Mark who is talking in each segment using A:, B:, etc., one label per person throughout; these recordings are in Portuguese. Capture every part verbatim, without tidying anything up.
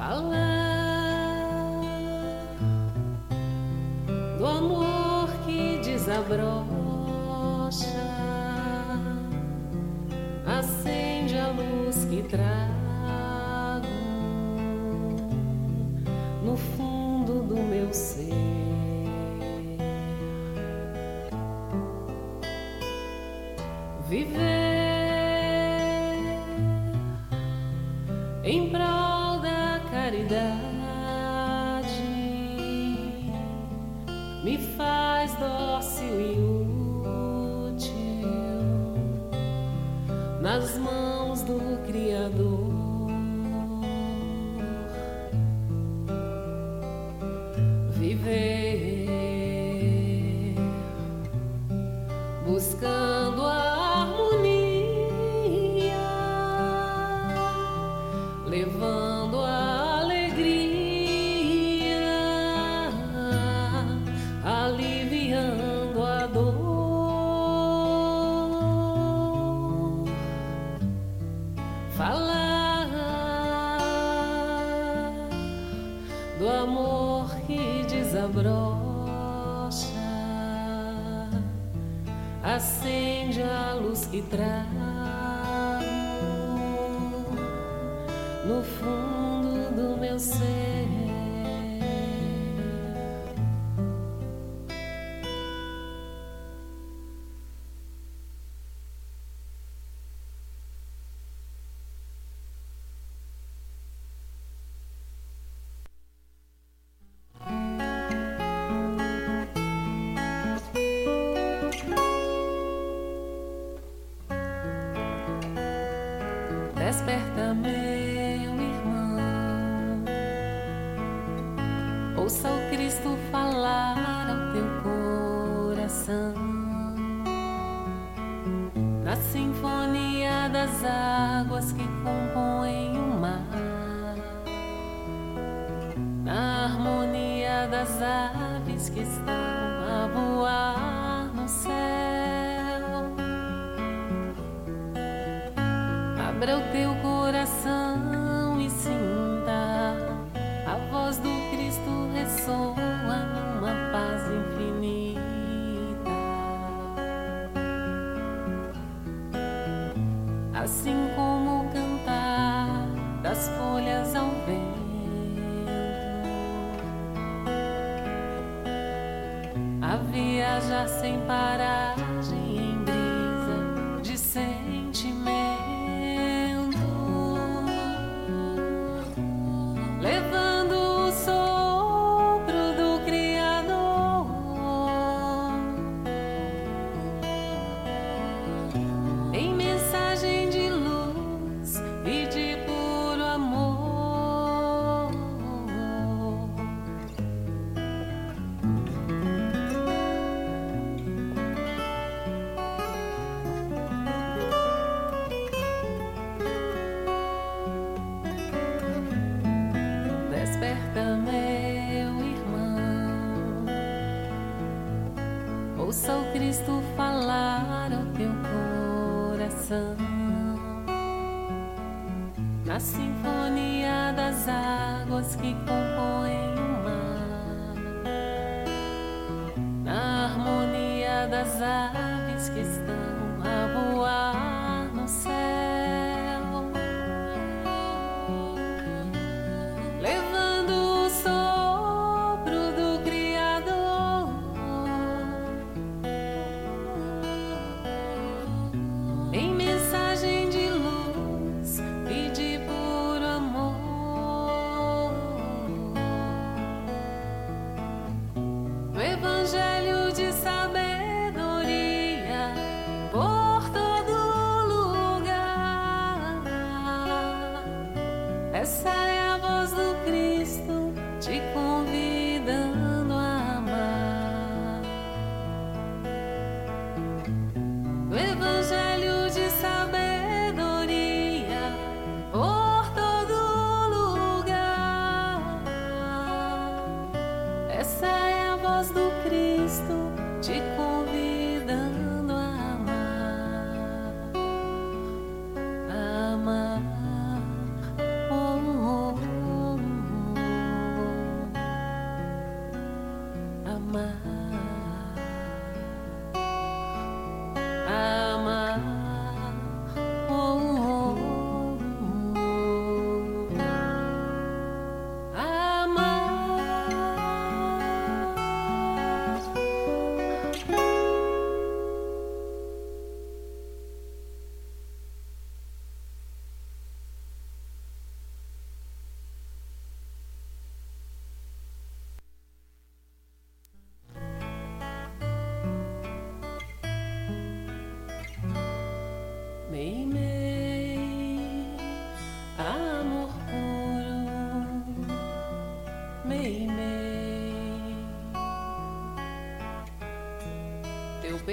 A: Falar do amor que desabrocha, acende a luz que trago no fundo do meu ser. Viver em prol da caridade me faz dócil e útil nas mãos do Criador. Viver buscando a levando a alegria, aliviando a dor. Falar do amor que desabrocha, acende a luz que trago no fundo do meu ser. Desperta, meu irmão, ouça o Cristo falar ao teu coração, na sinfonia das águas que compõem o mar, na harmonia das aves que estão a voar no céu. Abra o teu coração e sinta a voz do Cristo ressoa numa paz infinita. Assim como o cantar das folhas ao vento, a viajar sem paragem em brisa de sentimento. Levando o sopro do Criador, em mensagem de luz e de puro amor. Desperta, meu irmão, ouça o Cristo falar ao teu coração, na sinfonia das águas que compõem o mar, na harmonia das aves que estão a voar no céu. Levando o sopro do Criador, em mensagem de luz e de puro amor. No evangelho de sabedoria por todo lugar, essa é a voz do Cristo te convidando a amar. No evangelho de sabedoria por todo lugar, essa é a voz do Cristo te convidando a amar. A amar. Oh, oh.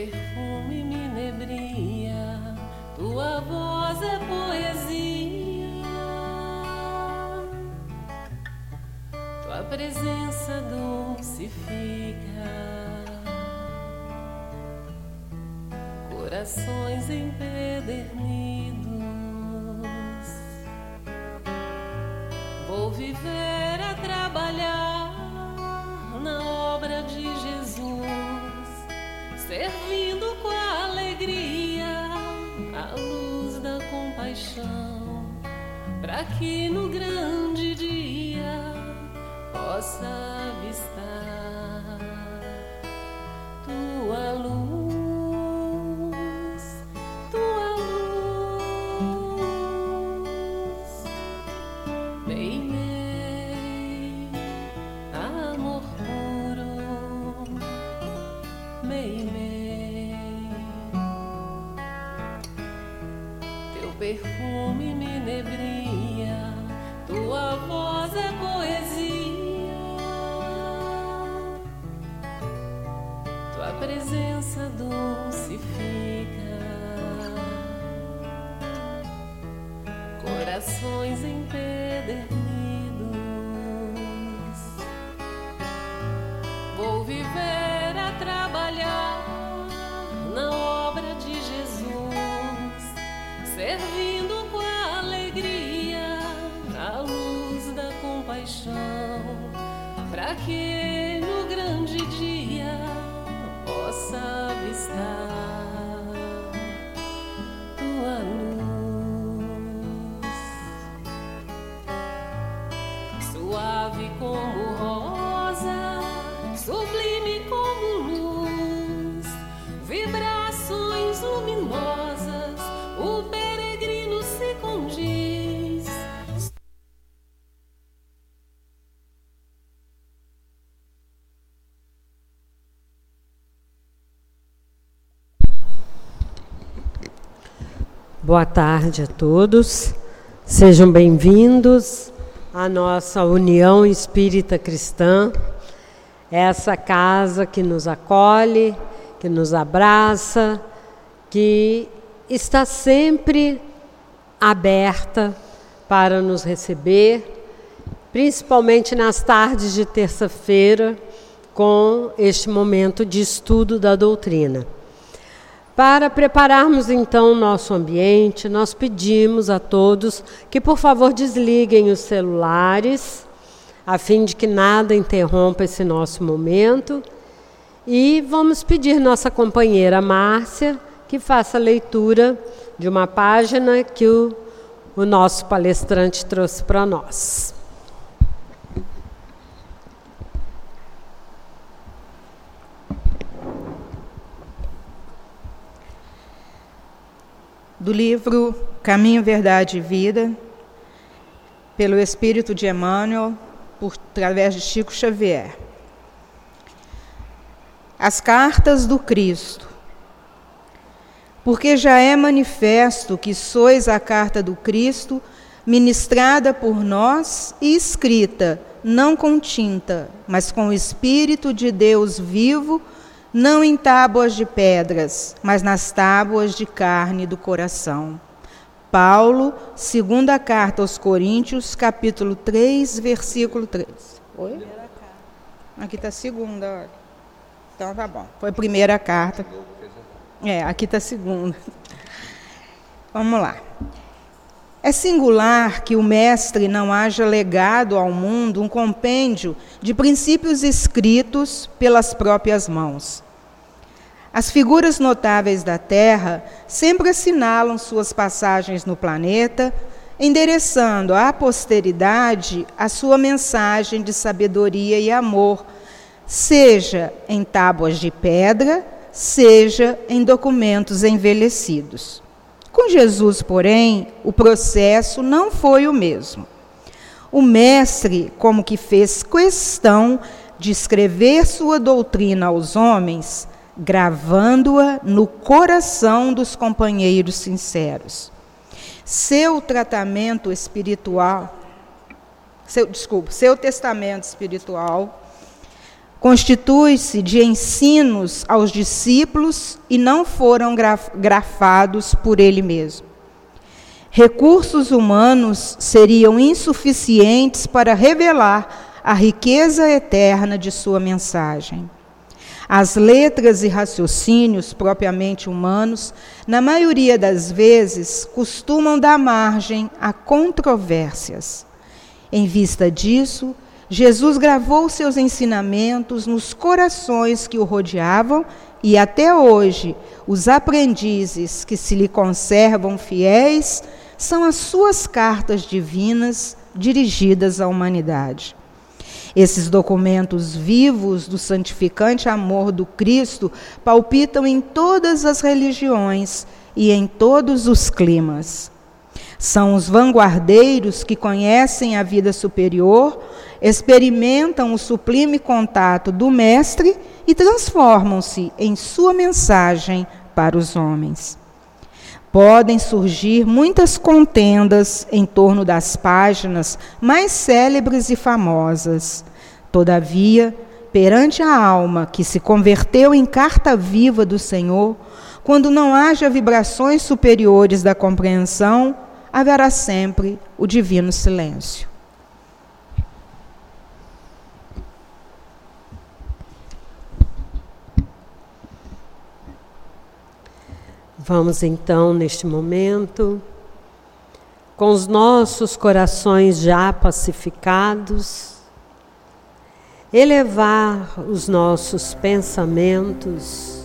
A: perfume me inebria, tua voz é poesia, tua presença dulcifica corações empedernidos. Vou viver a trabalhar na obra de Jesus, servindo com alegria a luz da compaixão, para que no grande dia possa avistar tua luz. Perfume me inebria, tua voz é poesia, tua presença dulcifica corações empedernidos. Vou viver a trabalhar na obra de Jesus, servindo com alegria a luz da compaixão, para que no grande dia possa avistar tua luz, suave como rosa, sublime como luz, vibrações luminosas, o peregrino se condiz.
B: Boa tarde a todos, sejam bem-vindos à nossa União Espírita Cristã, essa casa que nos acolhe, que nos abraça, que está sempre aberta para nos receber, principalmente nas tardes de terça-feira, com este momento de estudo da doutrina. Para prepararmos então o nosso ambiente, nós pedimos a todos que, por favor, desliguem os celulares, a fim de que nada interrompa esse nosso momento. E vamos pedir nossa companheira Márcia que faça a leitura de uma página que o, o nosso palestrante trouxe para nós.
C: Do livro Caminho, Verdade e Vida, pelo Espírito de Emmanuel, por através de Chico Xavier. As cartas do Cristo. Porque já é manifesto que sois a carta do Cristo, ministrada por nós e escrita, não com tinta, mas com o Espírito de Deus vivo, não em tábuas de pedras, mas nas tábuas de carne do coração. Paulo, segunda carta aos Coríntios, capítulo três, versículo três. Oi? Aqui está a segunda, olha. Então tá bom. Foi a primeira carta. É, aqui está a segunda. Vamos lá. É singular que o mestre não haja legado ao mundo um compêndio de princípios escritos pelas próprias mãos. As figuras notáveis da Terra sempre assinalam suas passagens no planeta, endereçando à posteridade a sua mensagem de sabedoria e amor, seja em tábuas de pedra, seja em documentos envelhecidos. Com Jesus, porém, o processo não foi o mesmo. O mestre, como que fez questão de escrever sua doutrina aos homens, gravando-a no coração dos companheiros sinceros. Seu tratamento espiritual, seu, desculpa, seu testamento espiritual, Constitui-se de ensinos aos discípulos e não foram grafados por ele mesmo. Recursos humanos seriam insuficientes para revelar a riqueza eterna de sua mensagem. As letras e raciocínios propriamente humanos, na maioria das vezes, costumam dar margem a controvérsias. Em vista disso, Jesus gravou seus ensinamentos nos corações que o rodeavam e até hoje os aprendizes que se lhe conservam fiéis são as suas cartas divinas dirigidas à humanidade. Esses documentos vivos do santificante amor do Cristo palpitam em todas as religiões e em todos os climas. São os vanguardeiros que conhecem a vida superior, experimentam o sublime contato do Mestre e transformam-se em sua mensagem para os homens. Podem surgir muitas contendas em torno das páginas mais célebres e famosas. Todavia, perante a alma que se converteu em carta viva do Senhor, quando não haja vibrações superiores da compreensão, haverá sempre o divino silêncio.
B: Vamos então, neste momento, com os nossos corações já pacificados, elevar os nossos pensamentos,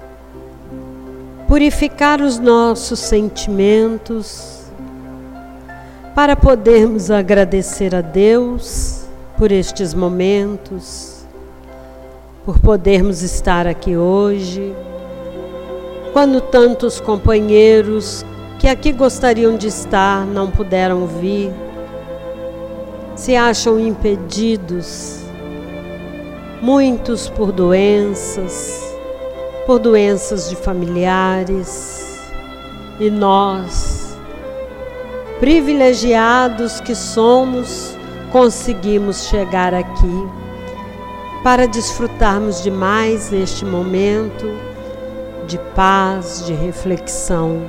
B: purificar os nossos sentimentos, para podermos agradecer a Deus por estes momentos, por podermos estar aqui hoje, quando tantos companheiros que aqui gostariam de estar não puderam vir, se acham impedidos, muitos por doenças, por doenças de familiares, e nós, privilegiados que somos, conseguimos chegar aqui para desfrutarmos de mais este momento de paz, de reflexão.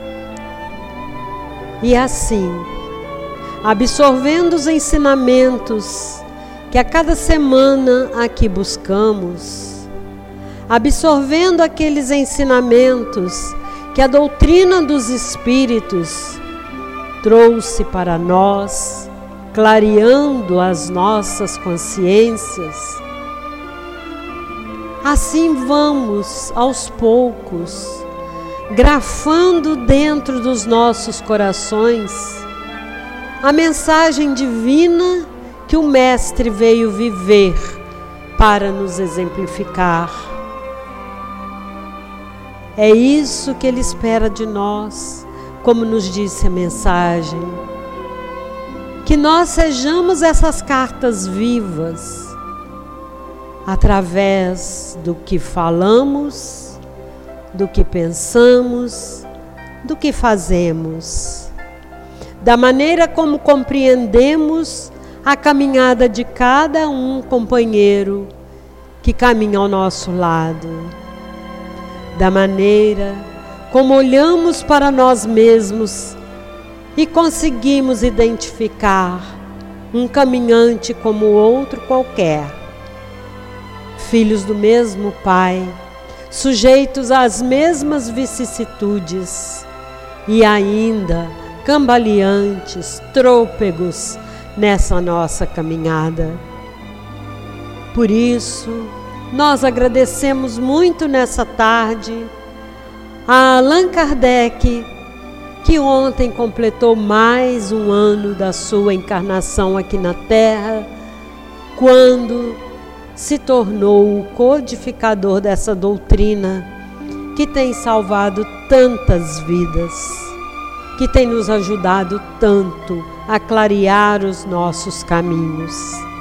B: E assim, absorvendo os ensinamentos que a cada semana aqui buscamos, absorvendo aqueles ensinamentos que a doutrina dos Espíritos trouxe para nós, clareando as nossas consciências, assim vamos, aos poucos, grafando dentro dos nossos corações a mensagem divina que o Mestre veio viver para nos exemplificar. É isso que Ele espera de nós, como nos disse a mensagem, que nós sejamos essas cartas vivas, através do que falamos, do que pensamos, do que fazemos, da maneira como compreendemos a caminhada de cada um companheiro que caminha ao nosso lado, da maneira como olhamos para nós mesmos e conseguimos identificar um caminhante como outro qualquer, filhos do mesmo Pai, sujeitos às mesmas vicissitudes e ainda cambaleantes, trôpegos nessa nossa caminhada. Por isso, nós agradecemos muito nessa tarde a Allan Kardec, que ontem completou mais um ano da sua encarnação aqui na Terra, quando se tornou o codificador dessa doutrina que tem salvado tantas vidas, que tem nos ajudado tanto a clarear os nossos caminhos.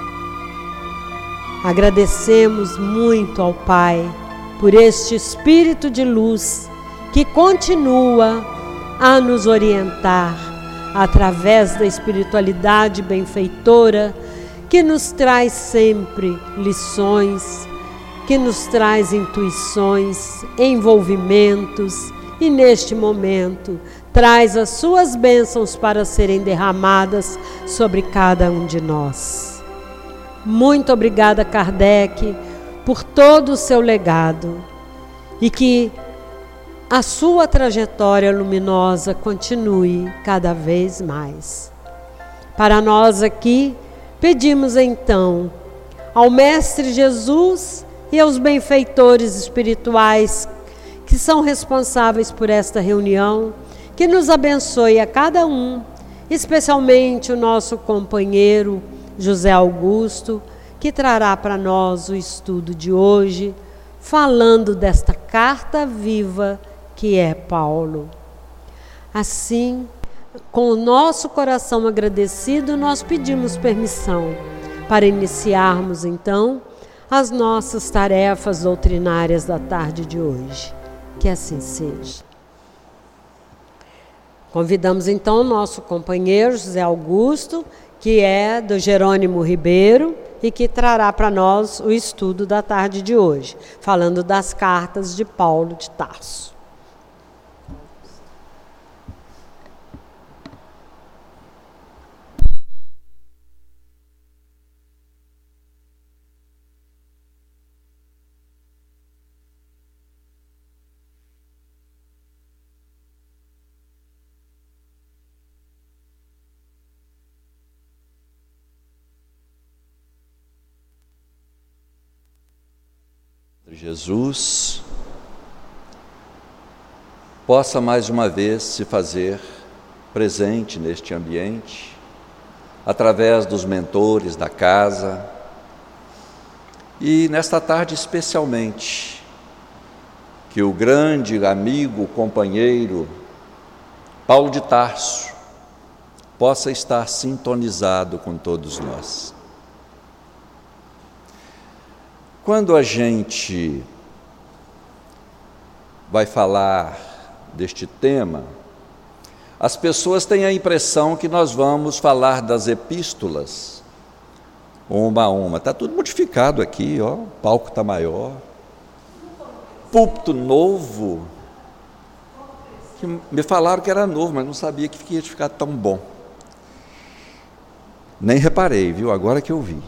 B: Agradecemos muito ao Pai por este espírito de luz que continua a nos orientar através da espiritualidade benfeitora que nos traz sempre lições, que nos traz intuições, envolvimentos e neste momento traz as suas bênçãos para serem derramadas sobre cada um de nós. Muito obrigada, Kardec, por todo o seu legado e que a sua trajetória luminosa continue cada vez mais. Para nós aqui, pedimos então ao Mestre Jesus e aos benfeitores espirituais que são responsáveis por esta reunião, que nos abençoe a cada um, especialmente o nosso companheiro José Augusto, que trará para nós o estudo de hoje, falando desta carta viva que é Paulo. Assim, com o nosso coração agradecido, nós pedimos permissão para iniciarmos então as nossas tarefas doutrinárias da tarde de hoje. Que assim seja. Convidamos então o nosso companheiro José Augusto, que é do Jerônimo Ribeiro e que trará para nós o estudo da tarde de hoje, falando das cartas de Paulo de Tarso.
D: Jesus possa mais uma vez se fazer presente neste ambiente, através dos mentores da casa, e nesta tarde especialmente, que o grande amigo, companheiro Paulo de Tarso possa estar sintonizado com todos nós. Quando a gente vai falar deste tema, as pessoas têm a impressão que nós vamos falar das epístolas, uma a uma. Está tudo modificado aqui, ó, o palco está maior, púlpito novo, que me falaram que era novo, mas não sabia que ia ficar tão bom. Nem reparei, viu? Agora que eu vi.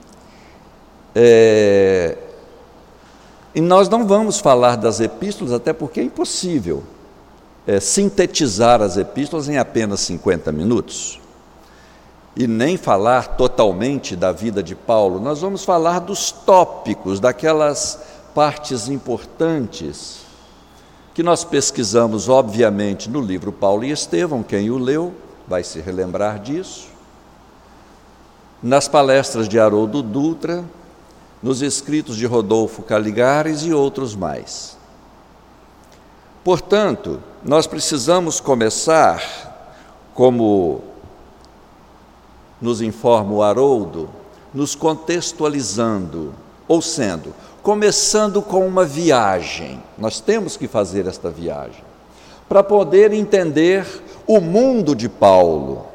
D: É, e nós não vamos falar das epístolas, até porque é impossível é, sintetizar as epístolas em apenas cinquenta minutos, e nem falar totalmente da vida de Paulo. Nós vamos falar dos tópicos, daquelas partes importantes que nós pesquisamos, obviamente, no livro Paulo e Estevão. Quem o leu vai se relembrar disso, nas palestras de Haroldo Dutra, nos escritos de Rodolfo Caligares e outros mais. Portanto, nós precisamos começar, como nos informa o Haroldo, nos contextualizando, ou sendo, começando com uma viagem. Nós temos que fazer esta viagem, para poder entender o mundo de Paulo.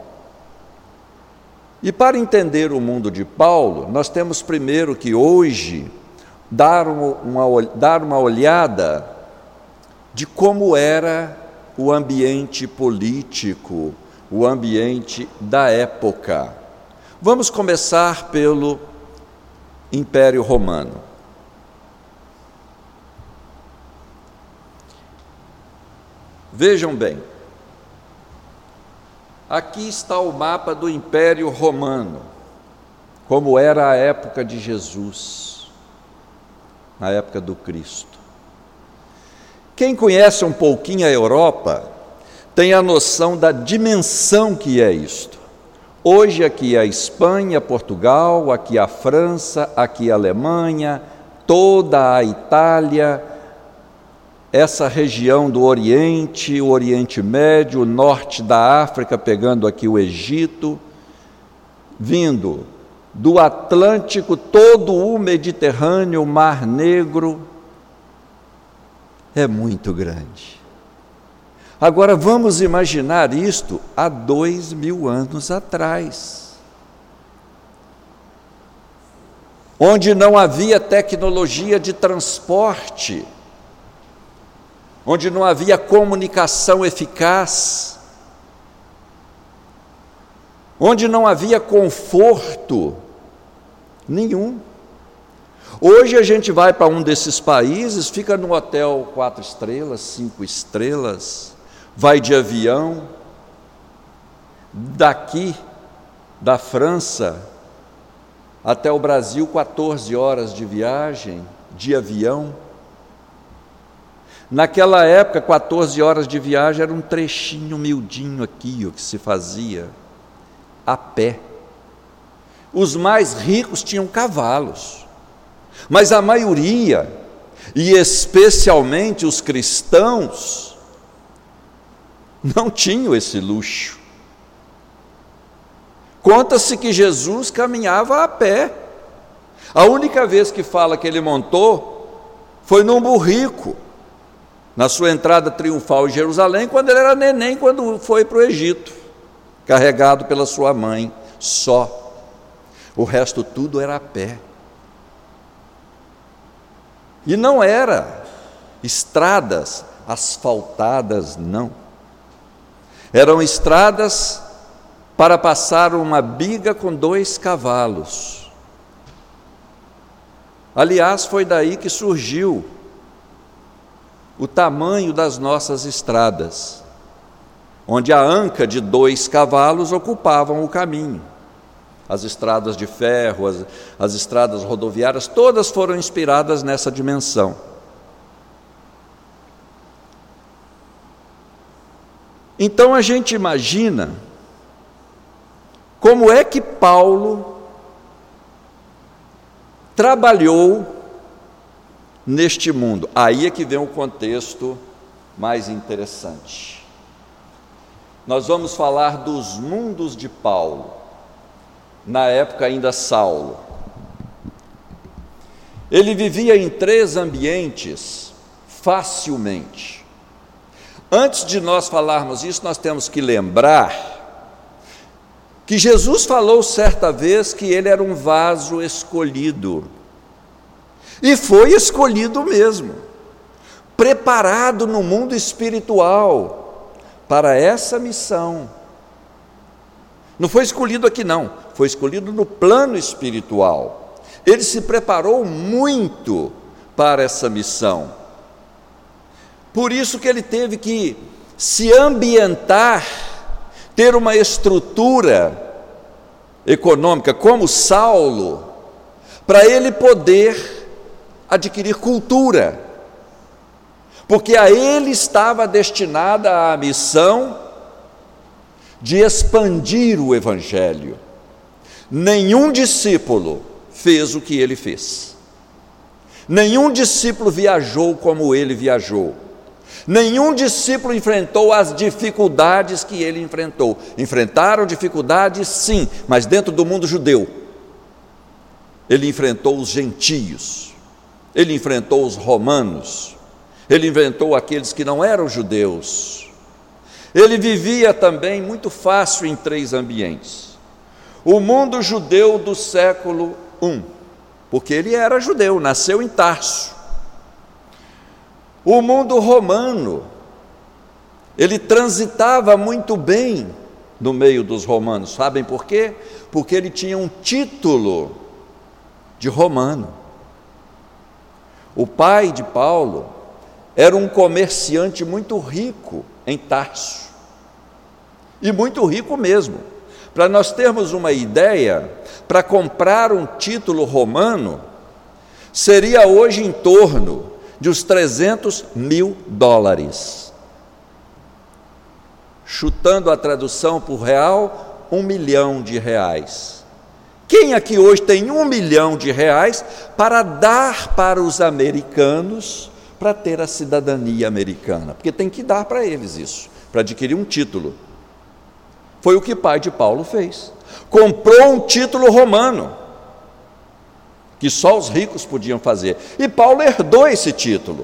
D: E para entender o mundo de Paulo, nós temos primeiro que hoje dar uma, dar uma olhada de como era o ambiente político, o ambiente da época. Vamos começar pelo Império Romano. Vejam bem, aqui está o mapa do Império Romano, como era a época de Jesus, na época do Cristo. Quem conhece um pouquinho a Europa tem a noção da dimensão que é isto. Hoje aqui a Espanha, Portugal, aqui a França, aqui a Alemanha, toda a Itália, essa região do Oriente, o Oriente Médio, o norte da África, pegando aqui o Egito, vindo do Atlântico, todo o Mediterrâneo, o Mar Negro, é muito grande. Agora vamos imaginar isto há dois mil anos atrás. onde não havia tecnologia de transporte, onde não havia comunicação eficaz, onde não havia conforto nenhum. Hoje a gente vai para um desses países, fica no hotel quatro estrelas, cinco estrelas, vai de avião, daqui da França até o Brasil, quatorze horas de viagem, de avião. Naquela época, quatorze horas de viagem era um trechinho miudinho aqui, o que se fazia a pé. Os mais ricos tinham cavalos, mas a maioria, e especialmente os cristãos, não tinham esse luxo. Conta-se que Jesus caminhava a pé. A única vez que fala que ele montou foi num burrico, na sua entrada triunfal em Jerusalém, quando ele era neném, quando foi para o Egito, carregado pela sua mãe, só. O resto tudo era a pé. E não era estradas asfaltadas, não. Eram estradas para passar uma biga com dois cavalos. Aliás, foi daí que surgiu o tamanho das nossas estradas, onde a anca de dois cavalos ocupavam o caminho. As estradas de ferro, as, as estradas rodoviárias, todas foram inspiradas nessa dimensão. Então a gente imagina como é que Paulo trabalhou neste mundo. Aí é que vem o contexto mais interessante. Nós vamos falar dos mundos de Paulo, na época ainda Saulo. Ele vivia em três ambientes facilmente. Antes de nós falarmos isso, nós temos que lembrar que Jesus falou certa vez que ele era um vaso escolhido, e foi escolhido mesmo, preparado no mundo espiritual para essa missão. Não foi escolhido aqui não, foi escolhido no plano espiritual. Ele se preparou muito para essa missão. Por isso que ele teve que se ambientar, ter uma estrutura econômica como Saulo, para ele poder adquirir cultura, porque a ele estava destinada a missão de expandir o Evangelho. Nenhum discípulo fez o que ele fez, nenhum discípulo viajou como ele viajou, nenhum discípulo enfrentou as dificuldades que ele enfrentou. Enfrentaram dificuldades, sim, mas dentro do mundo judeu. Ele enfrentou os gentios, ele enfrentou os romanos, ele enfrentou aqueles que não eram judeus. Ele vivia também muito fácil em três ambientes. O mundo judeu do século um, porque ele era judeu, nasceu em Tarso. O mundo romano, ele transitava muito bem no meio dos romanos. Sabem por quê? Porque ele tinha um título de romano. O pai de Paulo era um comerciante muito rico em Tarso, e muito rico mesmo. Para nós termos uma ideia, para comprar um título romano, seria hoje em torno de uns trezentos mil dólares. Chutando a tradução por real, um milhão de reais. Quem aqui hoje tem um milhão de reais para dar para os americanos, para ter a cidadania americana? Porque tem que dar para eles isso, para adquirir um título. Foi o que o pai de Paulo fez. Comprou um título romano, que só os ricos podiam fazer. E Paulo herdou esse título.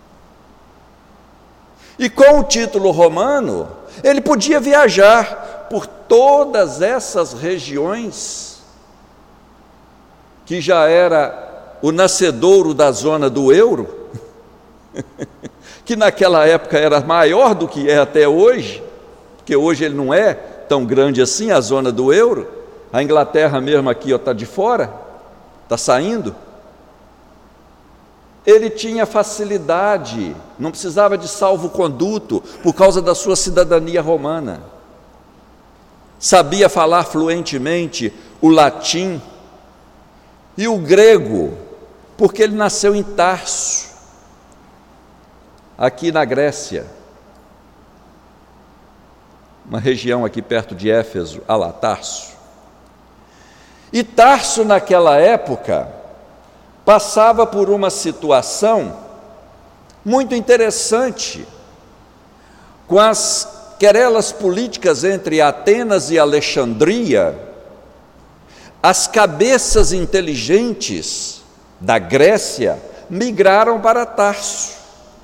D: E com o título romano, ele podia viajar por todas essas regiões que já era o nascedouro da zona do euro, que naquela época era maior do que é até hoje, porque hoje ele não é tão grande assim, a zona do euro. A Inglaterra mesmo aqui está de fora, está saindo. Ele tinha facilidade, não precisava de salvo-conduto por causa da sua cidadania romana. Sabia falar fluentemente o latim e o grego, porque ele nasceu em Tarso, aqui na Grécia, uma região aqui perto de Éfeso, ah lá, Tarso. E Tarso, naquela época, passava por uma situação muito interessante, com as querelas políticas entre Atenas e Alexandria. As cabeças inteligentes da Grécia migraram para Tarso,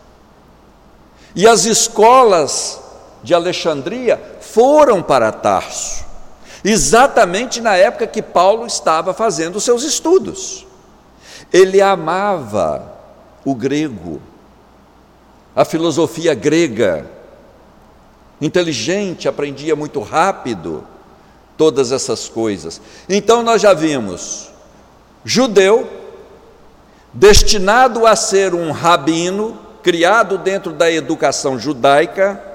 D: e as escolas de Alexandria foram para Tarso, exatamente na época que Paulo estava fazendo os seus estudos. Ele amava o grego, a filosofia grega, inteligente, aprendia muito rápido todas essas coisas. Então nós já vimos judeu, destinado a ser um rabino, criado dentro da educação judaica,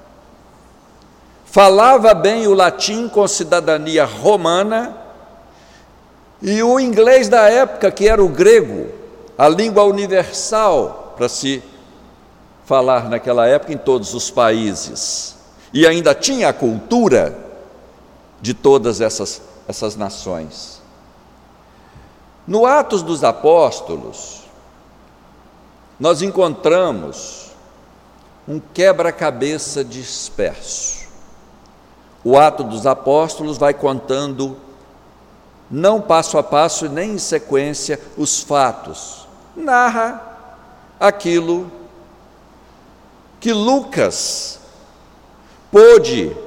D: falava bem o latim com cidadania romana, e o inglês da época, que era o grego, a língua universal para se falar naquela época em todos os países, e ainda tinha a cultura de todas essas, essas nações. No Atos dos Apóstolos, nós encontramos um quebra-cabeça disperso. O Atos dos Apóstolos vai contando, não passo a passo e nem em sequência, os fatos. Narra aquilo que Lucas pôde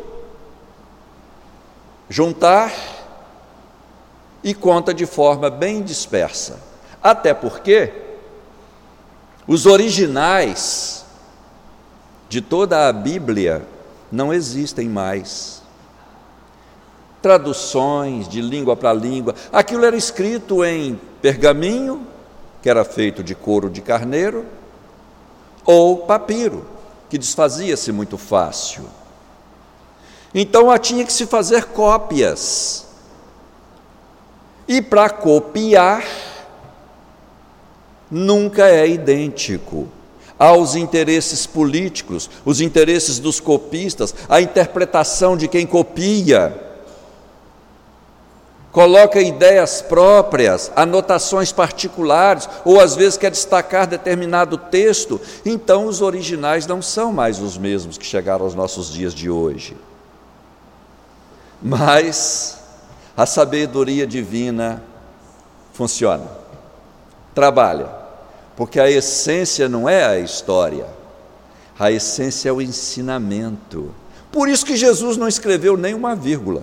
D: juntar e conta de forma bem dispersa. Até porque os originais de toda a Bíblia não existem mais. Traduções de língua para língua, aquilo era escrito em pergaminho, que era feito de couro de carneiro, ou papiro, que desfazia-se muito fácil. Então tinha que se fazer cópias, e para copiar nunca é idêntico aos interesses políticos, os interesses dos copistas, a interpretação de quem copia, coloca ideias próprias, anotações particulares, ou às vezes quer destacar determinado texto. Então os originais não são mais os mesmos que chegaram aos nossos dias de hoje. Mas a sabedoria divina funciona, trabalha, porque a essência não é a história, a essência é o ensinamento. Por isso que Jesus não escreveu nem uma vírgula.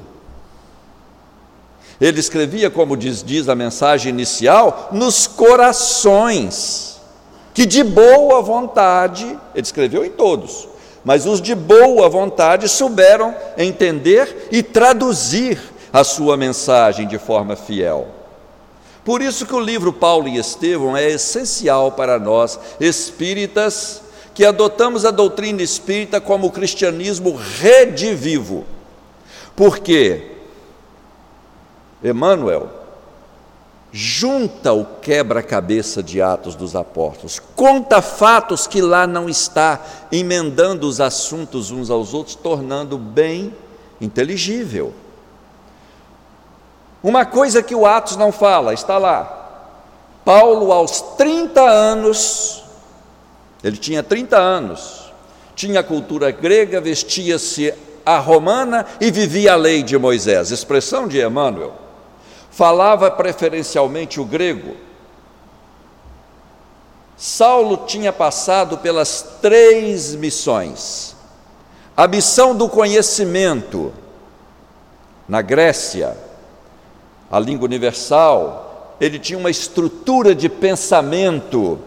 D: Ele escrevia, como diz, diz a mensagem inicial, nos corações, que de boa vontade, ele escreveu em todos, mas os de boa vontade souberam entender e traduzir a sua mensagem de forma fiel. Por isso que o livro Paulo e Estevão é essencial para nós, espíritas, que adotamos a doutrina espírita como o cristianismo redivivo. Porque Emmanuel junta o quebra-cabeça de Atos dos Apóstolos, conta fatos que lá não está, emendando os assuntos uns aos outros, tornando bem inteligível. Uma coisa que o Atos não fala, está lá. Paulo, aos trinta anos, ele tinha trinta anos, tinha a cultura grega, vestia-se a romana e vivia a lei de Moisés, expressão de Emmanuel. Falava preferencialmente o grego. Saulo tinha passado pelas três missões. A missão do conhecimento, na Grécia, a língua universal, ele tinha uma estrutura de pensamento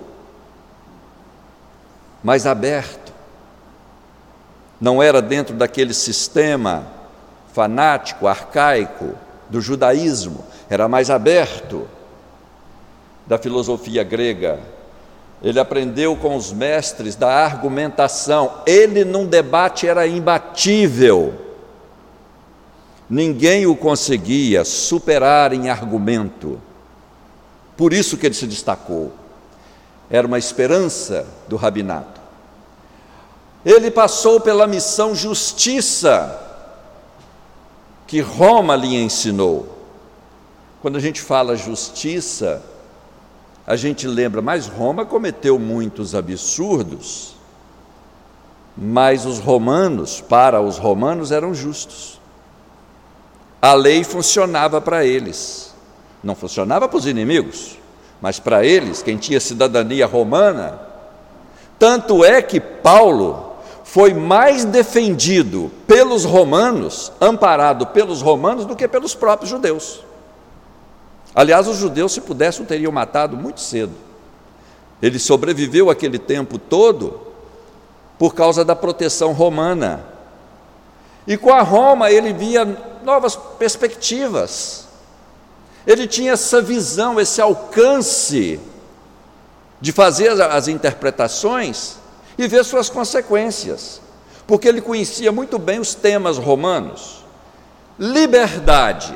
D: mais aberto. Não era dentro daquele sistema fanático, arcaico do judaísmo, era mais aberto da filosofia grega. Ele aprendeu com os mestres da argumentação. Ele, num debate, era imbatível. Ninguém o conseguia superar em argumento. Por isso que ele se destacou. Era uma esperança do rabinato. Ele passou pela missão justiça que Roma lhe ensinou. Quando a gente fala justiça, a gente lembra, mas Roma cometeu muitos absurdos, mas os romanos, para os romanos, eram justos. A lei funcionava para eles, não funcionava para os inimigos, mas para eles, quem tinha cidadania romana. Tanto é que Paulo foi mais defendido pelos romanos, amparado pelos romanos, do que pelos próprios judeus. Aliás, os judeus, se pudessem, o teriam matado muito cedo. Ele sobreviveu aquele tempo todo por causa da proteção romana. E com a Roma ele via novas perspectivas. Ele tinha essa visão, esse alcance de fazer as interpretações e ver suas consequências, porque ele conhecia muito bem os temas romanos. Liberdade.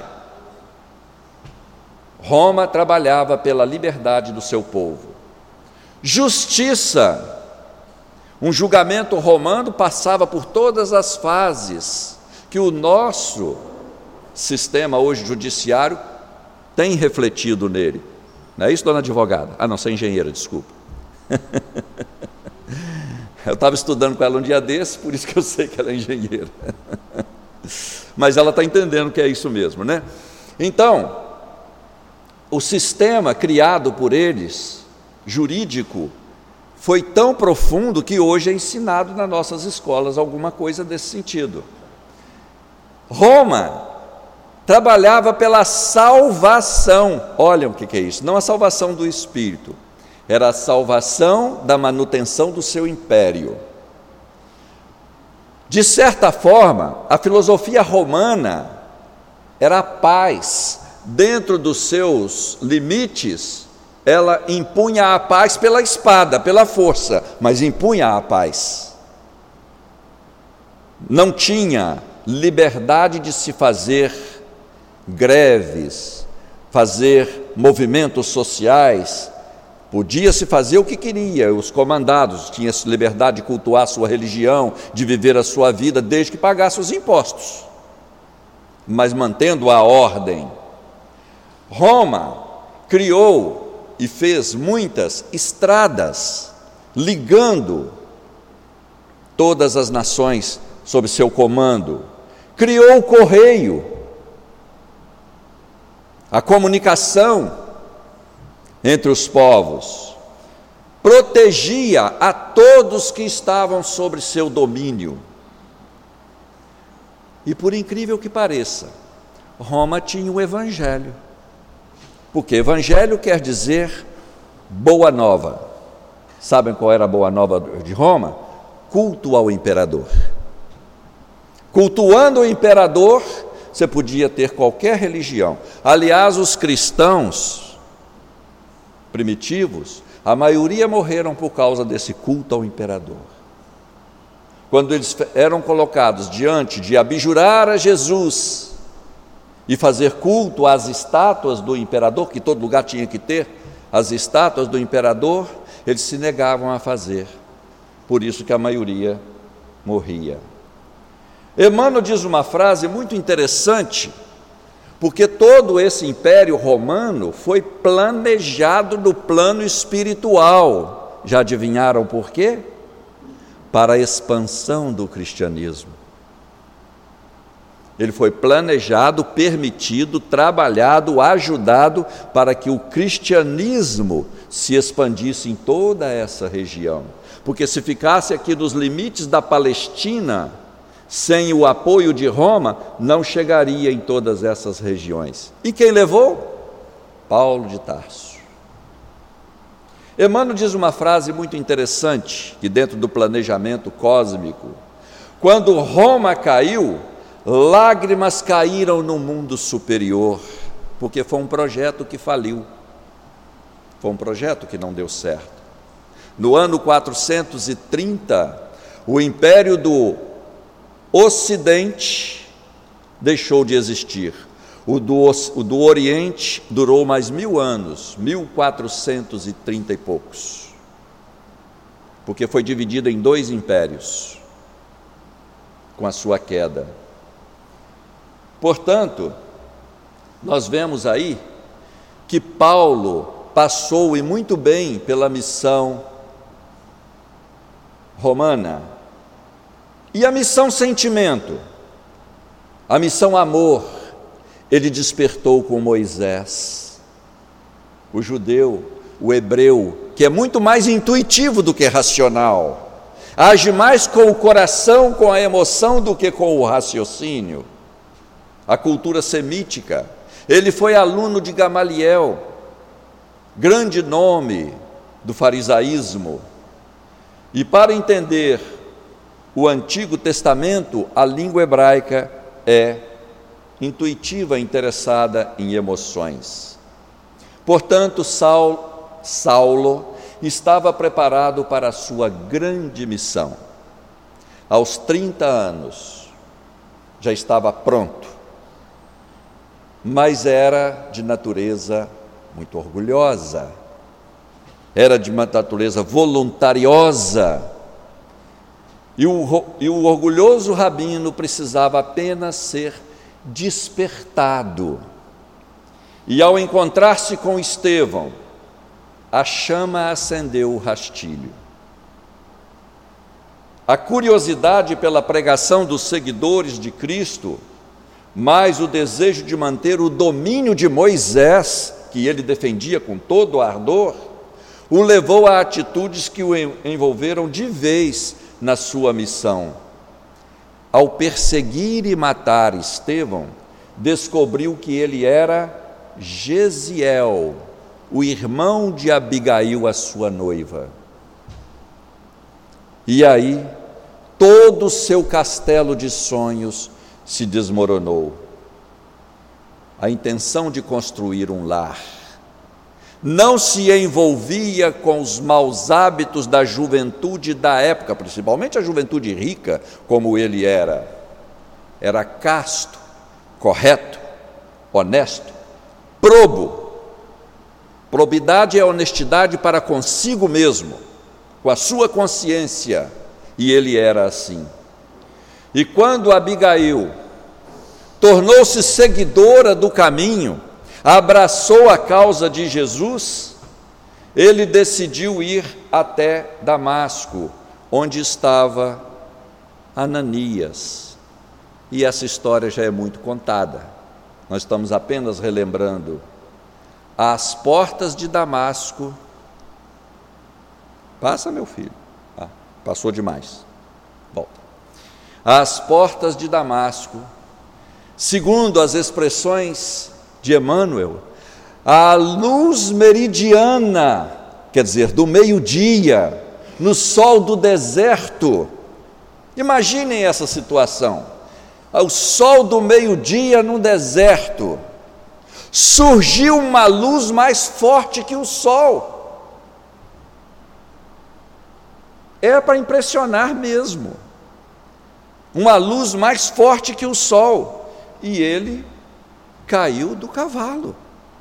D: Roma trabalhava pela liberdade do seu povo. Justiça. Um julgamento romano passava por todas as fases que o nosso sistema hoje judiciário tem refletido nele. Não é isso, dona advogada? Ah, não, sou engenheira, desculpa. Eu estava estudando com ela um dia desses, por isso que eu sei que ela é engenheira. Mas ela está entendendo que é isso mesmo, né? Então, o sistema criado por eles, jurídico, foi tão profundo que hoje é ensinado nas nossas escolas alguma coisa desse sentido. Roma trabalhava pela salvação. Olha o que é isso, não a salvação do espírito, era a salvação da manutenção do seu império. De certa forma, a filosofia romana era a paz. Dentro dos seus limites, ela impunha a paz pela espada, pela força, mas impunha a paz. Não tinha liberdade de se fazer greves, fazer movimentos sociais. Podia-se fazer o que queria, os comandados tinham liberdade de cultuar a sua religião, de viver a sua vida, desde que pagasse os impostos, mas mantendo a ordem. Roma criou e fez muitas estradas, ligando todas as nações sob seu comando. Criou o correio, a comunicação entre os povos. Protegia a todos que estavam sobre seu domínio. E por incrível que pareça, Roma tinha o Evangelho. Porque Evangelho quer dizer boa nova. Sabem qual era a boa nova de Roma? Culto ao imperador. Cultuando o imperador, você podia ter qualquer religião. Aliás, os cristãos primitivos, a maioria morreram por causa desse culto ao imperador. Quando eles eram colocados diante de abjurar a Jesus e fazer culto às estátuas do imperador, que todo lugar tinha que ter as estátuas do imperador, eles se negavam a fazer. Por isso que a maioria morria. Emmanuel diz uma frase muito interessante, porque todo esse império romano foi planejado no plano espiritual. Já adivinharam por quê? Para a expansão do cristianismo. Ele foi planejado, permitido, trabalhado, ajudado para que o cristianismo se expandisse em toda essa região. Porque se ficasse aqui nos limites da Palestina, sem o apoio de Roma, não chegaria em todas essas regiões. E quem levou? Paulo de Tarso. Emmanuel diz uma frase muito interessante, que dentro do planejamento cósmico, quando Roma caiu, lágrimas caíram no mundo superior, porque foi um projeto que faliu, foi um projeto que não deu certo. No ano quatrocentos e trinta, o Império do Ocidente deixou de existir. O do, o do Oriente durou mais mil anos, mil quatrocentos e trinta e poucos, porque foi dividido em dois impérios, com a sua queda. Portanto, nós vemos aí que Paulo passou, e muito bem, pela missão romana. E a missão sentimento, a missão amor, ele despertou com Moisés. O judeu, o hebreu, que é muito mais intuitivo do que racional, age mais com o coração, com a emoção, do que com o raciocínio. A cultura semítica, ele foi aluno de Gamaliel, grande nome do farisaísmo. E para entender o Antigo Testamento, a língua hebraica é intuitiva, interessada em emoções. Portanto, Saulo, Saulo estava preparado para a sua grande missão. Aos trinta anos, já estava pronto, mas era de natureza muito orgulhosa, era de uma natureza voluntariosa, e o, e o orgulhoso rabino precisava apenas ser despertado. E ao encontrar-se com Estevão, a chama acendeu o rastilho. A curiosidade pela pregação dos seguidores de Cristo, mais o desejo de manter o domínio de Moisés, que ele defendia com todo o ardor, o levou a atitudes que o envolveram de vez na sua missão. Ao perseguir e matar Estevão, descobriu que ele era Gesiel, o irmão de Abigail, a sua noiva. E aí, todo o seu castelo de sonhos se desmoronou. A intenção de construir um lar não se envolvia com os maus hábitos da juventude da época, principalmente a juventude rica, como ele era. Era casto, correto, honesto, probo. Probidade é honestidade para consigo mesmo, com a sua consciência, e ele era assim. E quando Abigail tornou-se seguidora do caminho, abraçou a causa de Jesus, ele decidiu ir até Damasco, onde estava Ananias. E essa história já é muito contada, nós estamos apenas relembrando. Às portas de Damasco, passa, meu filho, ah, passou demais, volta. Às portas de Damasco, segundo as expressões de Emmanuel, a luz meridiana, quer dizer, do meio-dia, no sol do deserto. Imaginem essa situação, o sol do meio-dia no deserto, surgiu uma luz mais forte que o sol. É para impressionar mesmo, uma luz mais forte que o sol, e ele caiu do cavalo,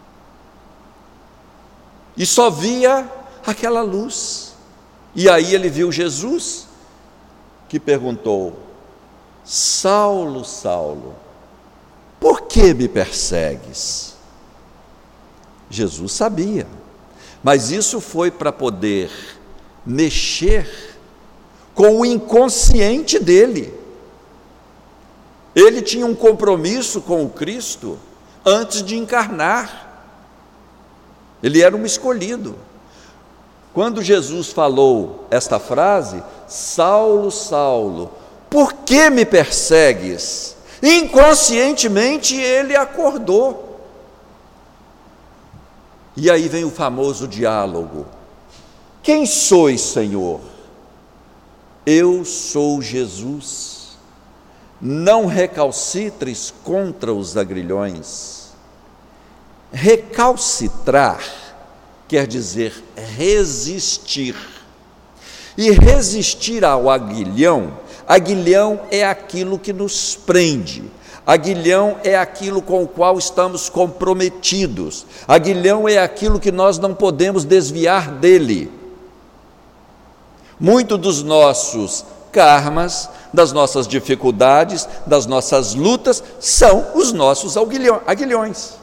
D: e só via aquela luz. E aí ele viu Jesus, que perguntou: Saulo, Saulo, por que me persegues? Jesus sabia, mas isso foi para poder mexer com o inconsciente dele. Ele tinha um compromisso com o Cristo antes de encarnar. Ele era um escolhido. Quando Jesus falou esta frase, Saulo, Saulo, por que me persegues? Inconscientemente ele acordou. E aí vem o famoso diálogo: quem sois, Senhor? Eu sou Jesus. Não recalcitres contra os agrilhões. Recalcitrar quer dizer resistir. E resistir ao aguilhão, aguilhão é aquilo que nos prende, aguilhão é aquilo com o qual estamos comprometidos, aguilhão é aquilo que nós não podemos desviar dele. Muito dos nossos karmas, das nossas dificuldades, das nossas lutas, são os nossos aguilhões.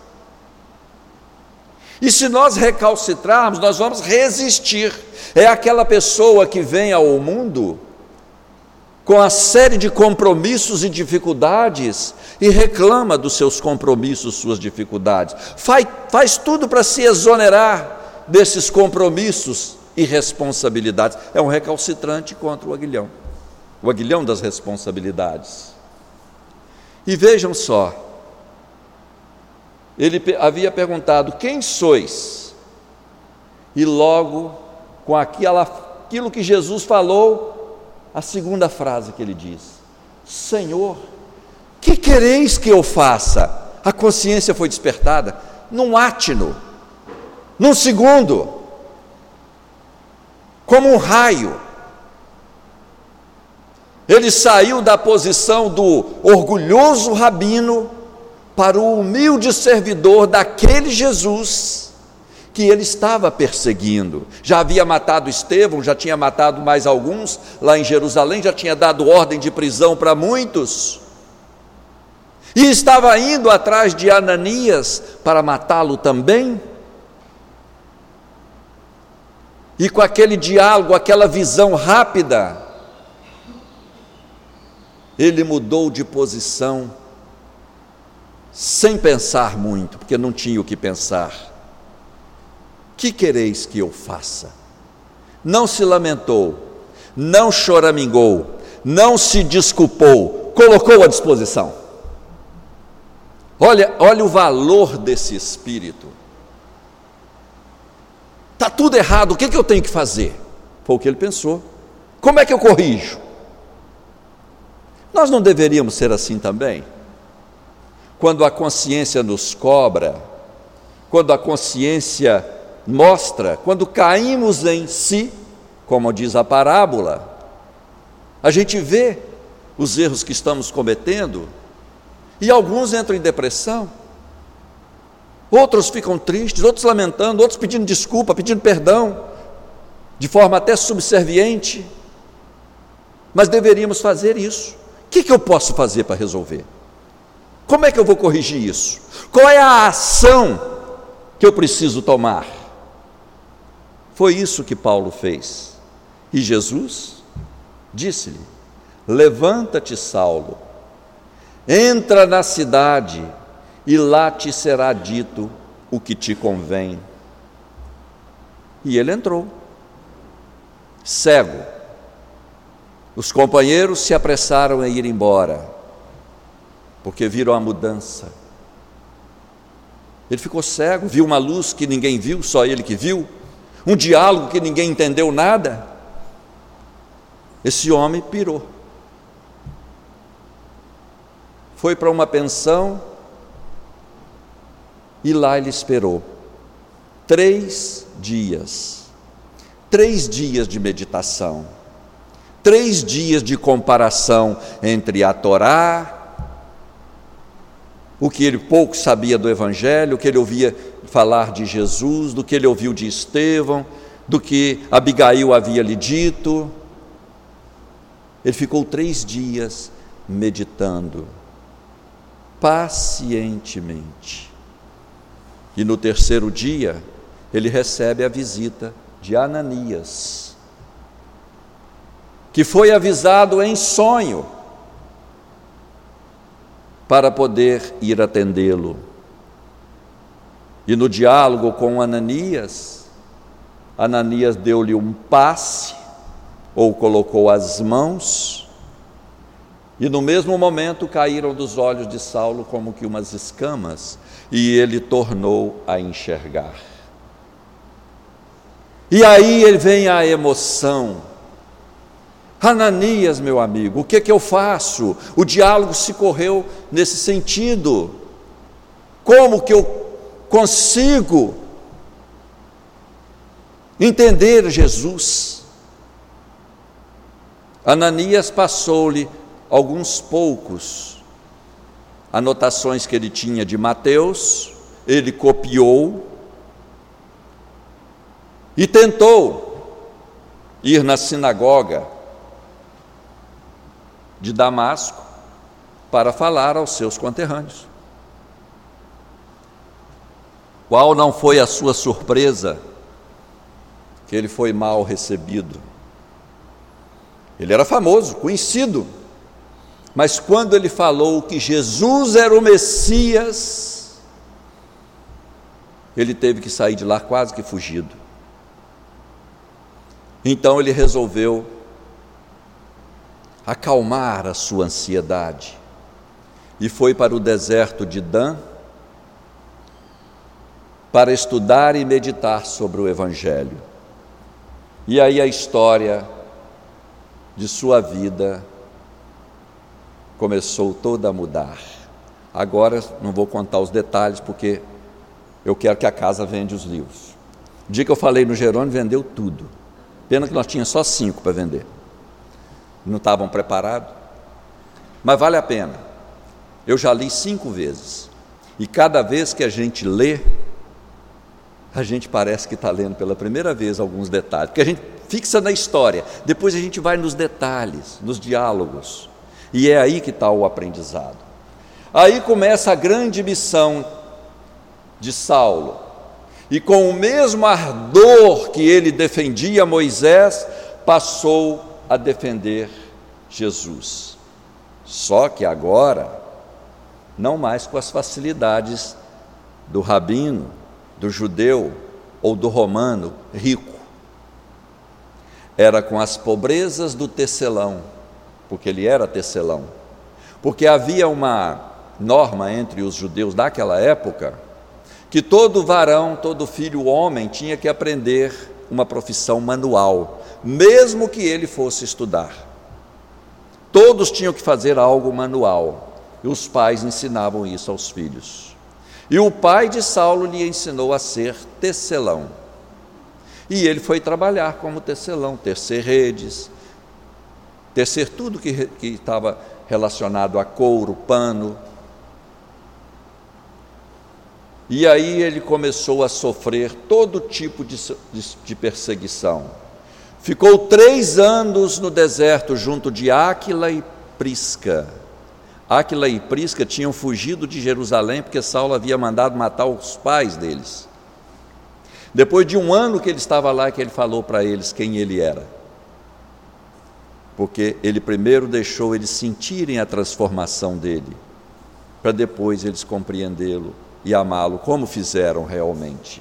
D: E se nós recalcitrarmos, nós vamos resistir. É aquela pessoa que vem ao mundo com a série de compromissos e dificuldades e reclama dos seus compromissos, suas dificuldades. Faz, faz tudo para se exonerar desses compromissos e responsabilidades. É um recalcitrante contra o aguilhão, o aguilhão das responsabilidades. E vejam só, ele havia perguntado: quem sois? E logo, com aquilo, aquilo que Jesus falou, a segunda frase que ele diz: Senhor, que quereis que eu faça? A consciência foi despertada num átino, num segundo, como um raio. Ele saiu da posição do orgulhoso rabino para o humilde servidor daquele Jesus que ele estava perseguindo. Já havia matado Estevão, já tinha matado mais alguns lá em Jerusalém, já tinha dado ordem de prisão para muitos, e estava indo atrás de Ananias para matá-lo também. E com aquele diálogo, aquela visão rápida, ele mudou de posição sem pensar muito, porque não tinha o que pensar. Que quereis que eu faça? Não se lamentou, não choramingou, não se desculpou, colocou à disposição. Olha, olha o valor desse espírito. Está tudo errado, o que, que eu tenho que fazer? Foi o que ele pensou. Como é que eu corrijo? Nós não deveríamos ser assim também? Quando a consciência nos cobra, quando a consciência mostra, quando caímos em si, como diz a parábola, a gente vê os erros que estamos cometendo, e alguns entram em depressão, outros ficam tristes, outros lamentando, outros pedindo desculpa, pedindo perdão, de forma até subserviente. Mas deveríamos fazer isso. O que, que eu posso fazer para resolver? Como é que eu vou corrigir isso? Qual é a ação que eu preciso tomar? Foi isso que Paulo fez. E Jesus disse-lhe: levanta-te, Saulo, entra na cidade, e lá te será dito o que te convém. E ele entrou, cego. Os companheiros se apressaram a ir embora, porque viram a mudança. Ele ficou cego, viu uma luz que ninguém viu, só ele que viu, um diálogo que ninguém entendeu nada. Esse homem pirou, foi para uma pensão, e lá ele esperou três dias, três dias de meditação, três dias de comparação entre a Torá, o que ele pouco sabia do Evangelho, o que ele ouvia falar de Jesus, do que ele ouviu de Estevão, do que Abigail havia lhe dito. Ele ficou três dias meditando, pacientemente. E no terceiro dia, ele recebe a visita de Ananias, que foi avisado em sonho para poder ir atendê-lo. E no diálogo com Ananias, Ananias deu-lhe um passe, ou colocou as mãos, e no mesmo momento caíram dos olhos de Saulo como que umas escamas, e ele tornou a enxergar. E aí ele vem a emoção. Ananias, meu amigo, o que que eu faço? O diálogo se correu nesse sentido. Como que eu consigo entender Jesus? Ananias passou-lhe alguns poucos anotações que ele tinha de Mateus, ele copiou e tentou ir na sinagoga de Damasco para falar aos seus conterrâneos. Qual não foi a sua surpresa? Que ele foi mal recebido. Ele era famoso, conhecido, mas quando ele falou que Jesus era o Messias, ele teve que sair de lá quase que fugido. Então ele resolveu acalmar a sua ansiedade e foi para o deserto de Dan para estudar e meditar sobre o Evangelho. E aí a história de sua vida começou toda a mudar. Agora não vou contar os detalhes porque eu quero que a casa vende os livros. O dia que eu falei no Jerônimo, vendeu tudo. Pena que nós tínhamos só cinco para vender. Não estavam preparados. Mas vale a pena. Eu já li cinco vezes. E cada vez que a gente lê, a gente parece que está lendo pela primeira vez alguns detalhes. Porque a gente fixa na história, depois a gente vai nos detalhes, nos diálogos. E é aí que está o aprendizado. Aí começa a grande missão de Saulo. E com o mesmo ardor que ele defendia Moisés, passou a defender Jesus. Só que agora, não mais com as facilidades do rabino, do judeu ou do romano rico. Era com as pobrezas do tecelão, porque ele era tecelão. Porque havia uma norma entre os judeus daquela época, que todo varão, todo filho homem tinha que aprender uma profissão manual, mesmo que ele fosse estudar. Todos tinham que fazer algo manual, e os pais ensinavam isso aos filhos. E o pai de Saulo lhe ensinou a ser tecelão. E ele foi trabalhar como tecelão, tecer redes, tecer tudo que, que estava relacionado a couro, pano. E aí ele começou a sofrer todo tipo de, de, de perseguição. Ficou três anos no deserto junto de Áquila e Prisca. Áquila e Prisca tinham fugido de Jerusalém porque Saulo havia mandado matar os pais deles. Depois de um ano que ele estava lá, que ele falou para eles quem ele era. Porque ele primeiro deixou eles sentirem a transformação dele, para depois eles compreendê-lo e amá-lo como fizeram realmente.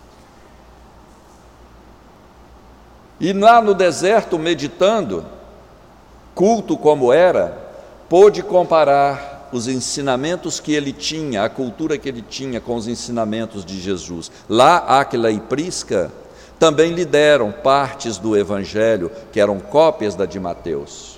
D: E lá no deserto, meditando, culto como era, pôde comparar os ensinamentos que ele tinha, a cultura que ele tinha com os ensinamentos de Jesus. Lá, Áquila e Prisca também lhe deram partes do Evangelho, que eram cópias da de Mateus.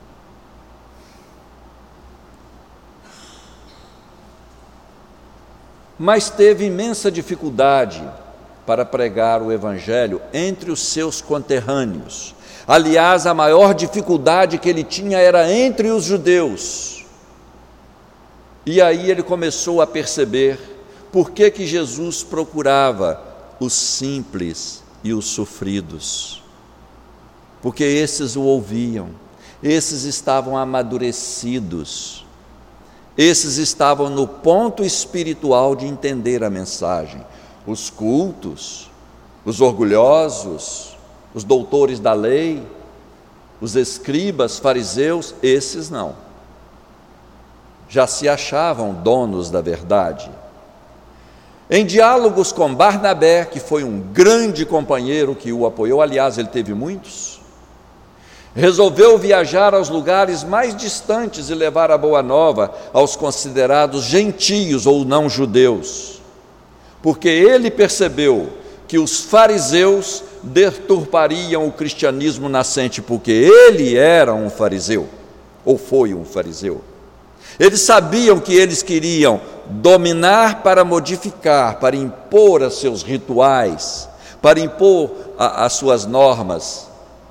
D: Mas teve imensa dificuldade para pregar o Evangelho entre os seus conterrâneos. Aliás, a maior dificuldade que ele tinha era entre os judeus. E aí ele começou a perceber por que que Jesus procurava os simples e os sofridos. Porque esses o ouviam, esses estavam amadurecidos, esses estavam no ponto espiritual de entender a mensagem. Os cultos, os orgulhosos, os doutores da lei, os escribas, fariseus, esses não. Já se achavam donos da verdade. Em diálogos com Barnabé, que foi um grande companheiro que o apoiou, aliás, ele teve muitos, resolveu viajar aos lugares mais distantes e levar a boa nova aos considerados gentios ou não judeus, porque ele percebeu que os fariseus deturpariam o cristianismo nascente, porque ele era um fariseu, ou foi um fariseu. Eles sabiam que eles queriam dominar para modificar, para impor os seus rituais, para impor a, as suas normas.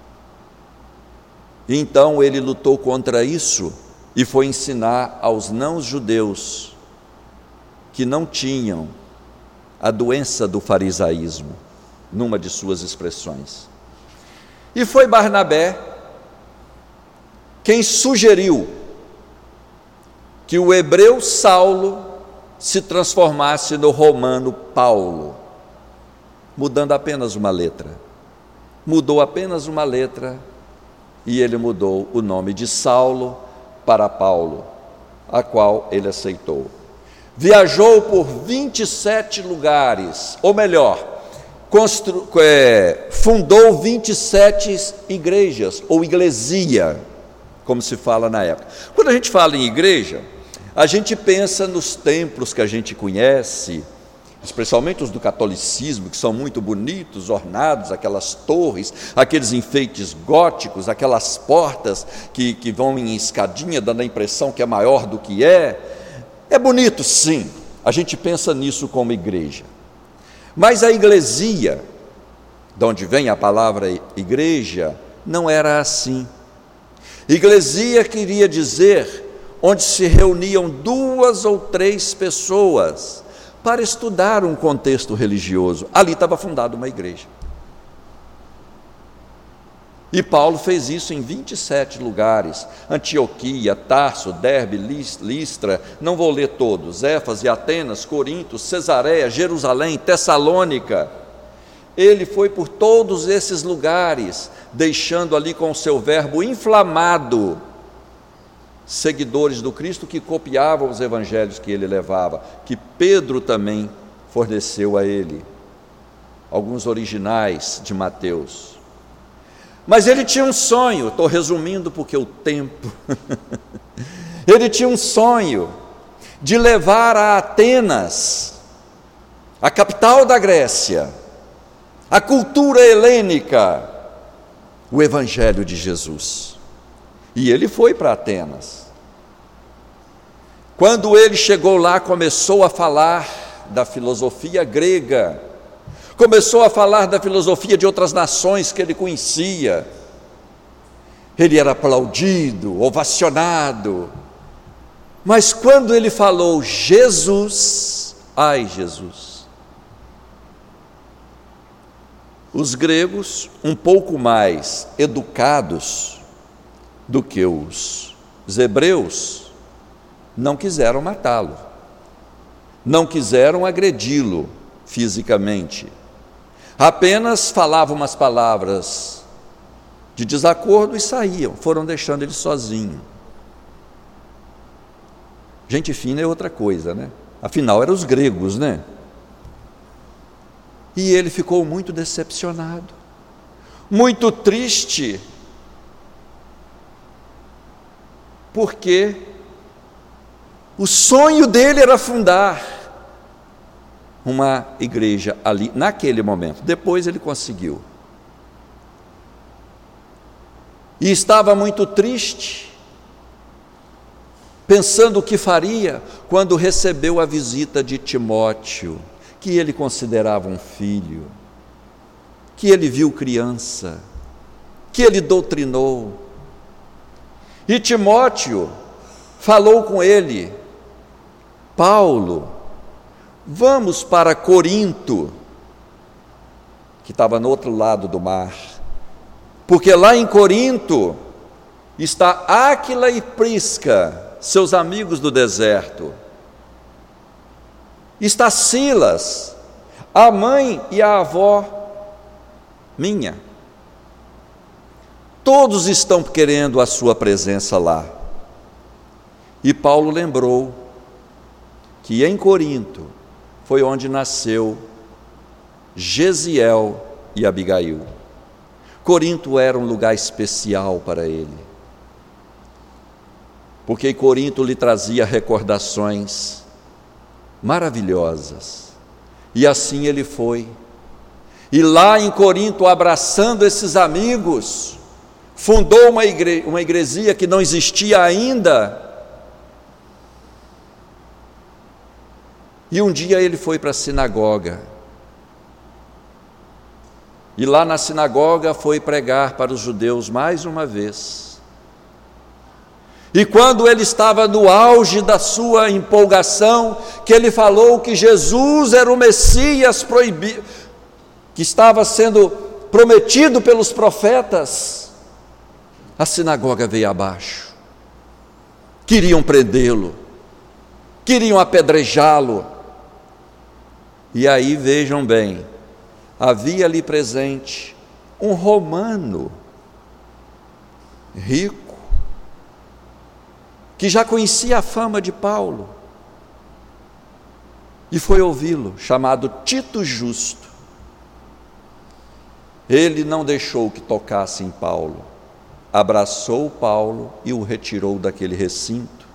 D: Então ele lutou contra isso e foi ensinar aos não-judeus que não tinham a doença do farisaísmo, numa de suas expressões. E foi Barnabé quem sugeriu que o hebreu Saulo se transformasse no romano Paulo, mudando apenas uma letra. Mudou apenas uma letra e ele mudou o nome de Saulo para Paulo, a qual ele aceitou. Viajou por vinte e sete lugares, ou melhor, constru, é, fundou vinte e sete igrejas, ou iglesia, como se fala na época. Quando a gente fala em igreja, a gente pensa nos templos que a gente conhece, especialmente os do catolicismo, que são muito bonitos, ornados, aquelas torres, aqueles enfeites góticos, aquelas portas que, que vão em escadinha, dando a impressão que é maior do que é. É bonito, sim, a gente pensa nisso como igreja. Mas a iglesia, de onde vem a palavra igreja, não era assim. Iglesia queria dizer onde se reuniam duas ou três pessoas para estudar um contexto religioso. Ali estava fundada uma igreja. E Paulo fez isso em vinte e sete lugares: Antioquia, Tarso, Derbe, Listra, não vou ler todos, Éfeso, Atenas, Corinto, Cesareia, Jerusalém, Tessalônica. Ele foi por todos esses lugares, deixando ali com o seu verbo inflamado seguidores do Cristo que copiavam os evangelhos que ele levava, que Pedro também forneceu a ele, alguns originais de Mateus. Mas ele tinha um sonho, estou resumindo porque o tempo, ele tinha um sonho de levar a Atenas, a capital da Grécia, a cultura helênica, o evangelho de Jesus. E ele foi para Atenas. Quando ele chegou lá, começou a falar da filosofia grega, começou a falar da filosofia de outras nações que ele conhecia. Ele era aplaudido, ovacionado. Mas quando ele falou Jesus, ai Jesus, os gregos, um pouco mais educados do que os hebreus, não quiseram matá-lo, não quiseram agredi-lo fisicamente, apenas falavam umas palavras de desacordo e saíam, foram deixando ele sozinho. Gente fina é outra coisa, né? Afinal, eram os gregos, né? E ele ficou muito decepcionado, muito triste, porque o sonho dele era fundar uma igreja ali, naquele momento. Depois ele conseguiu. E estava muito triste, pensando o que faria, quando recebeu a visita de Timóteo, que ele considerava um filho, que ele viu criança, que ele doutrinou. E Timóteo falou com ele: Paulo, vamos para Corinto, que estava no outro lado do mar, porque lá em Corinto está Áquila e Prisca, seus amigos do deserto, está Silas, a mãe e a avó minha. Todos estão querendo a sua presença lá. E Paulo lembrou que em Corinto foi onde nasceu Gesiel e Abigail. Corinto era um lugar especial para ele, porque Corinto lhe trazia recordações maravilhosas. E assim ele foi. E lá em Corinto, abraçando esses amigos, fundou uma, igre uma igreja que não existia ainda. E um dia ele foi para a sinagoga. E lá na sinagoga foi pregar para os judeus mais uma vez. E quando ele estava no auge da sua empolgação, que ele falou que Jesus era o Messias proibido, que estava sendo prometido pelos profetas, a sinagoga veio abaixo. Queriam prendê-lo, queriam apedrejá-lo. E aí vejam bem, havia ali presente um romano rico, que já conhecia a fama de Paulo, e foi ouvi-lo, chamado Tito Justo. Ele não deixou que tocassem Paulo, abraçou Paulo e o retirou daquele recinto.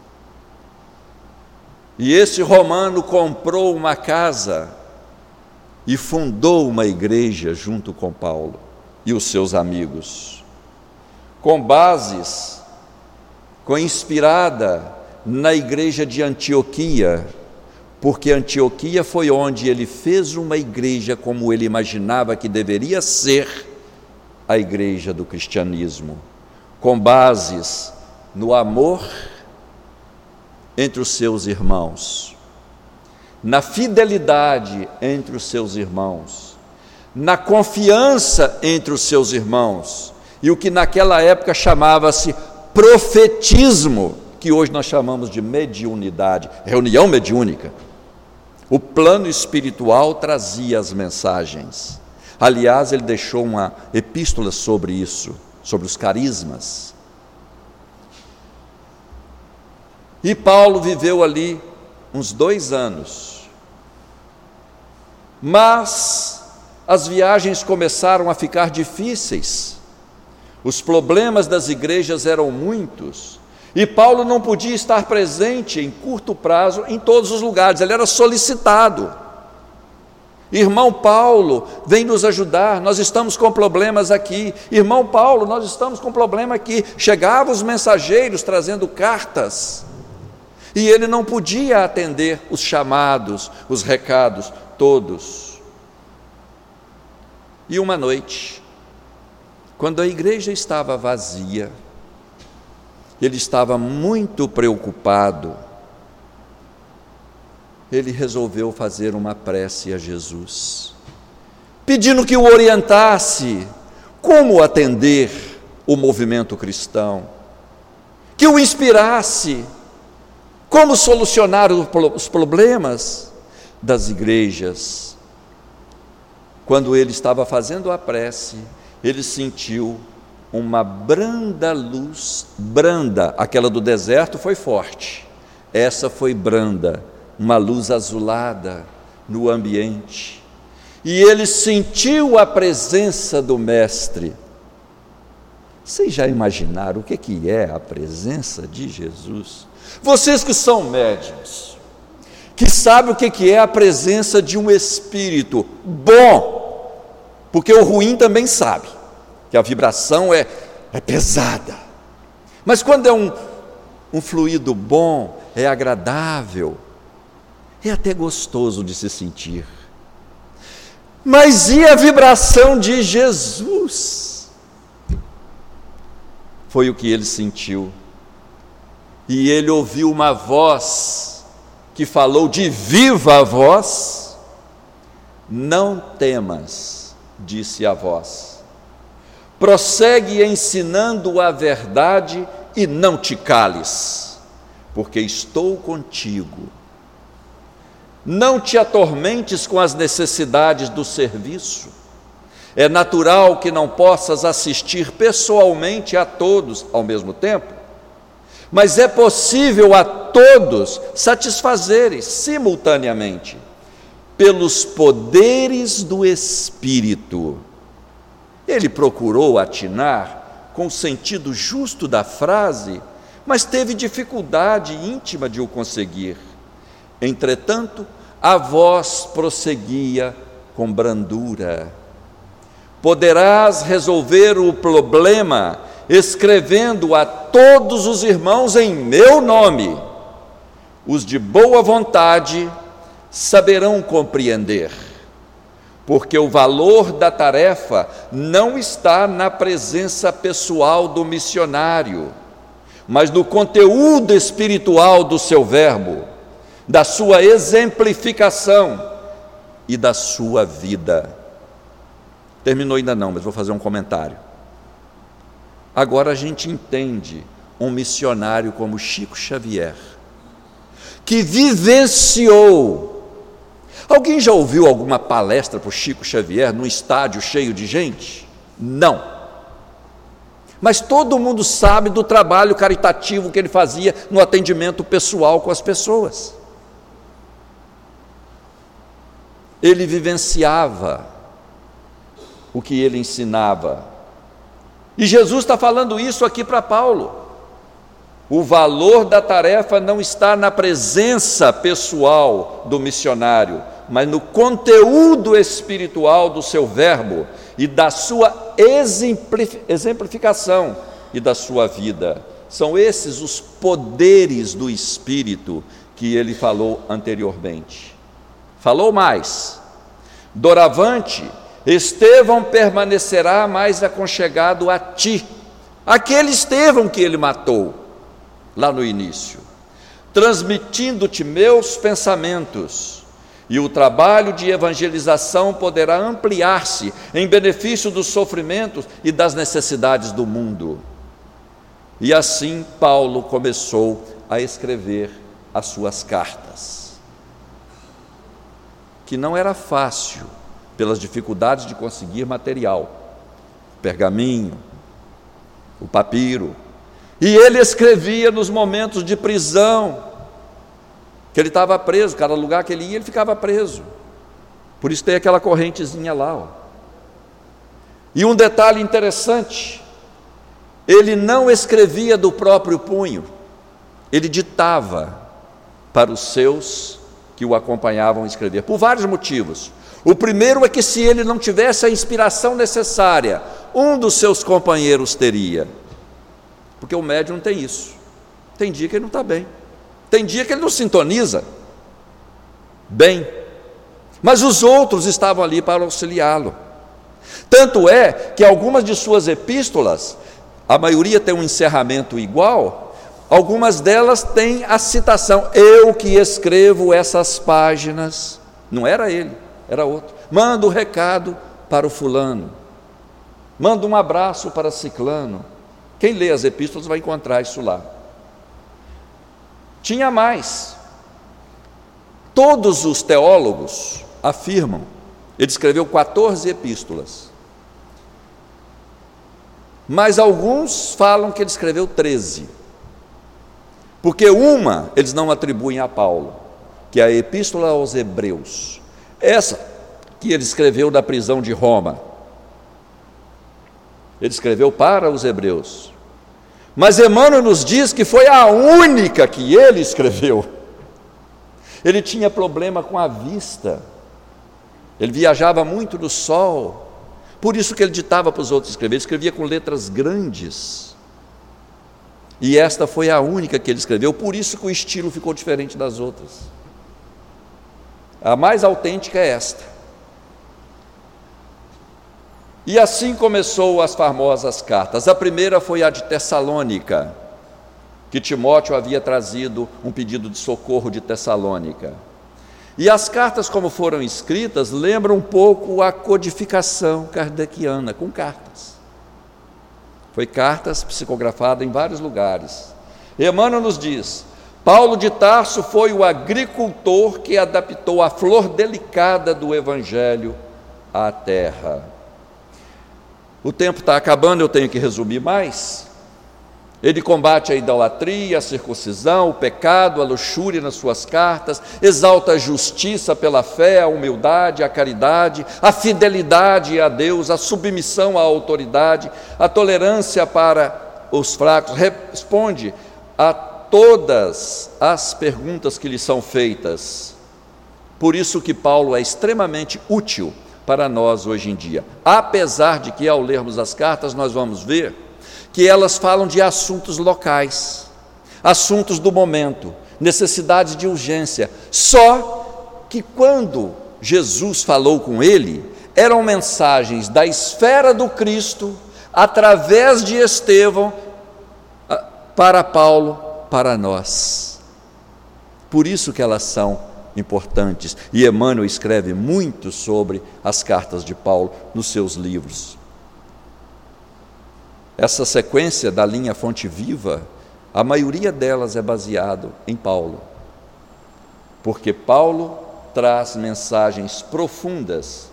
D: E esse romano comprou uma casa e fundou uma igreja junto com Paulo e os seus amigos, com bases, com inspirada na igreja de Antioquia, porque Antioquia foi onde ele fez uma igreja como ele imaginava que deveria ser a igreja do cristianismo, com bases no amor entre os seus irmãos, na fidelidade entre os seus irmãos, na confiança entre os seus irmãos, e o que naquela época chamava-se profetismo, que hoje nós chamamos de mediunidade, reunião mediúnica. O plano espiritual trazia as mensagens. Aliás, ele deixou uma epístola sobre isso, sobre os carismas. E Paulo viveu ali uns dois anos. Mas as viagens começaram a ficar difíceis. Os problemas das igrejas eram muitos. E Paulo não podia estar presente em curto prazo em todos os lugares, ele era solicitado. Irmão Paulo, vem nos ajudar, nós estamos com problemas aqui. Irmão Paulo, nós estamos com problema aqui. Chegavam os mensageiros trazendo cartas, e ele não podia atender os chamados, os recados, todos. E uma noite, quando a igreja estava vazia, ele estava muito preocupado. Ele resolveu fazer uma prece a Jesus, pedindo que o orientasse como atender o movimento cristão, que o inspirasse como solucionar os problemas das igrejas. Quando ele estava fazendo a prece, ele sentiu uma branda luz, branda, aquela do deserto foi forte, essa foi branda, uma luz azulada no ambiente, e ele sentiu a presença do Mestre. Vocês já imaginaram o que que é a presença de Jesus? Vocês que são médiuns, que sabem o que que é a presença de um Espírito bom, porque o ruim também sabe, que a vibração é, é pesada, mas quando é um, um fluido bom, é agradável, é até gostoso de se sentir. Mas e a vibração de Jesus? Foi o que ele sentiu, e ele ouviu uma voz que falou de viva voz: não temas, disse a voz, prossegue ensinando a verdade e não te cales, porque estou contigo. Não te atormentes com as necessidades do serviço. É natural que não possas assistir pessoalmente a todos ao mesmo tempo, mas é possível a todos satisfazerem simultaneamente, pelos poderes do Espírito. Ele procurou atinar com o sentido justo da frase, mas teve dificuldade íntima de o conseguir. Entretanto, a voz prosseguia com brandura: poderás resolver o problema escrevendo a todos os irmãos em meu nome. Os de boa vontade saberão compreender, porque o valor da tarefa não está na presença pessoal do missionário, mas no conteúdo espiritual do seu verbo, da sua exemplificação e da sua vida. Terminou ainda não, mas vou fazer um comentário. Agora a gente entende um missionário como Chico Xavier, que vivenciou. Alguém já ouviu alguma palestra para o Chico Xavier num estádio cheio de gente? Não. Mas todo mundo sabe do trabalho caritativo que ele fazia no atendimento pessoal com as pessoas. Ele vivenciava o que ele ensinava. E Jesus está falando isso aqui para Paulo. O valor da tarefa não está na presença pessoal do missionário, mas no conteúdo espiritual do seu verbo e da sua exemplificação e da sua vida. São esses os poderes do Espírito que ele falou anteriormente. Falou mais: doravante, Estevão permanecerá mais aconchegado a ti, aquele Estevão que ele matou lá no início, transmitindo-te meus pensamentos, e o trabalho de evangelização poderá ampliar-se em benefício dos sofrimentos e das necessidades do mundo. E assim Paulo começou a escrever as suas cartas, que não era fácil, pelas dificuldades de conseguir material, o pergaminho, o papiro, e ele escrevia nos momentos de prisão, que ele estava preso, cada lugar que ele ia, ele ficava preso, por isso tem aquela correntezinha lá, ó. E um detalhe interessante, ele não escrevia do próprio punho, ele ditava para os seus que o acompanhavam a escrever, por vários motivos. O primeiro é que, se ele não tivesse a inspiração necessária, um dos seus companheiros teria, porque o médium tem isso, tem dia que ele não está bem, tem dia que ele não sintoniza bem, mas os outros estavam ali para auxiliá-lo. Tanto é que algumas de suas epístolas, a maioria tem um encerramento igual, algumas delas têm a citação: eu que escrevo essas páginas. Não era ele, era outro. Manda o recado para o fulano, manda um abraço para ciclano. Quem lê as epístolas vai encontrar isso lá. Tinha mais. Todos os teólogos afirmam, ele escreveu quatorze epístolas, mas alguns falam que ele escreveu treze, porque uma eles não atribuem a Paulo, que é a epístola aos Hebreus, essa que ele escreveu da prisão de Roma, ele escreveu para os hebreus, mas Emmanuel nos diz que foi a única que ele escreveu. Ele tinha problema com a vista, ele viajava muito no sol, por isso que ele ditava para os outros escrever, ele escrevia com letras grandes, e esta foi a única que ele escreveu, por isso que o estilo ficou diferente das outras. A mais autêntica é esta. E assim começou as famosas cartas. A primeira foi a de Tessalônica, que Timóteo havia trazido um pedido de socorro de Tessalônica. E as cartas, como foram escritas, lembram um pouco a codificação kardeciana, com cartas. Foi cartas psicografadas em vários lugares. Emmanuel nos diz: Paulo de Tarso foi o agricultor que adaptou a flor delicada do Evangelho à terra. O tempo está acabando, eu tenho que resumir mais. Ele combate a idolatria, a circuncisão, o pecado, a luxúria nas suas cartas, exalta a justiça pela fé, a humildade, a caridade, a fidelidade a Deus, a submissão à autoridade, a tolerância para os fracos, responde a todas as perguntas que lhe são feitas. Por isso que Paulo é extremamente útil para nós hoje em dia. Apesar de que, ao lermos as cartas, nós vamos ver que elas falam de assuntos locais, assuntos do momento, necessidades de urgência. Só que quando Jesus falou com ele, eram mensagens da esfera do Cristo, através de Estevão, para Paulo, para nós. Por isso que elas são importantes. E Emmanuel escreve muito sobre as cartas de Paulo nos seus livros. Essa sequência da linha Fonte Viva, a maioria delas é baseado em Paulo, porque Paulo traz mensagens profundas.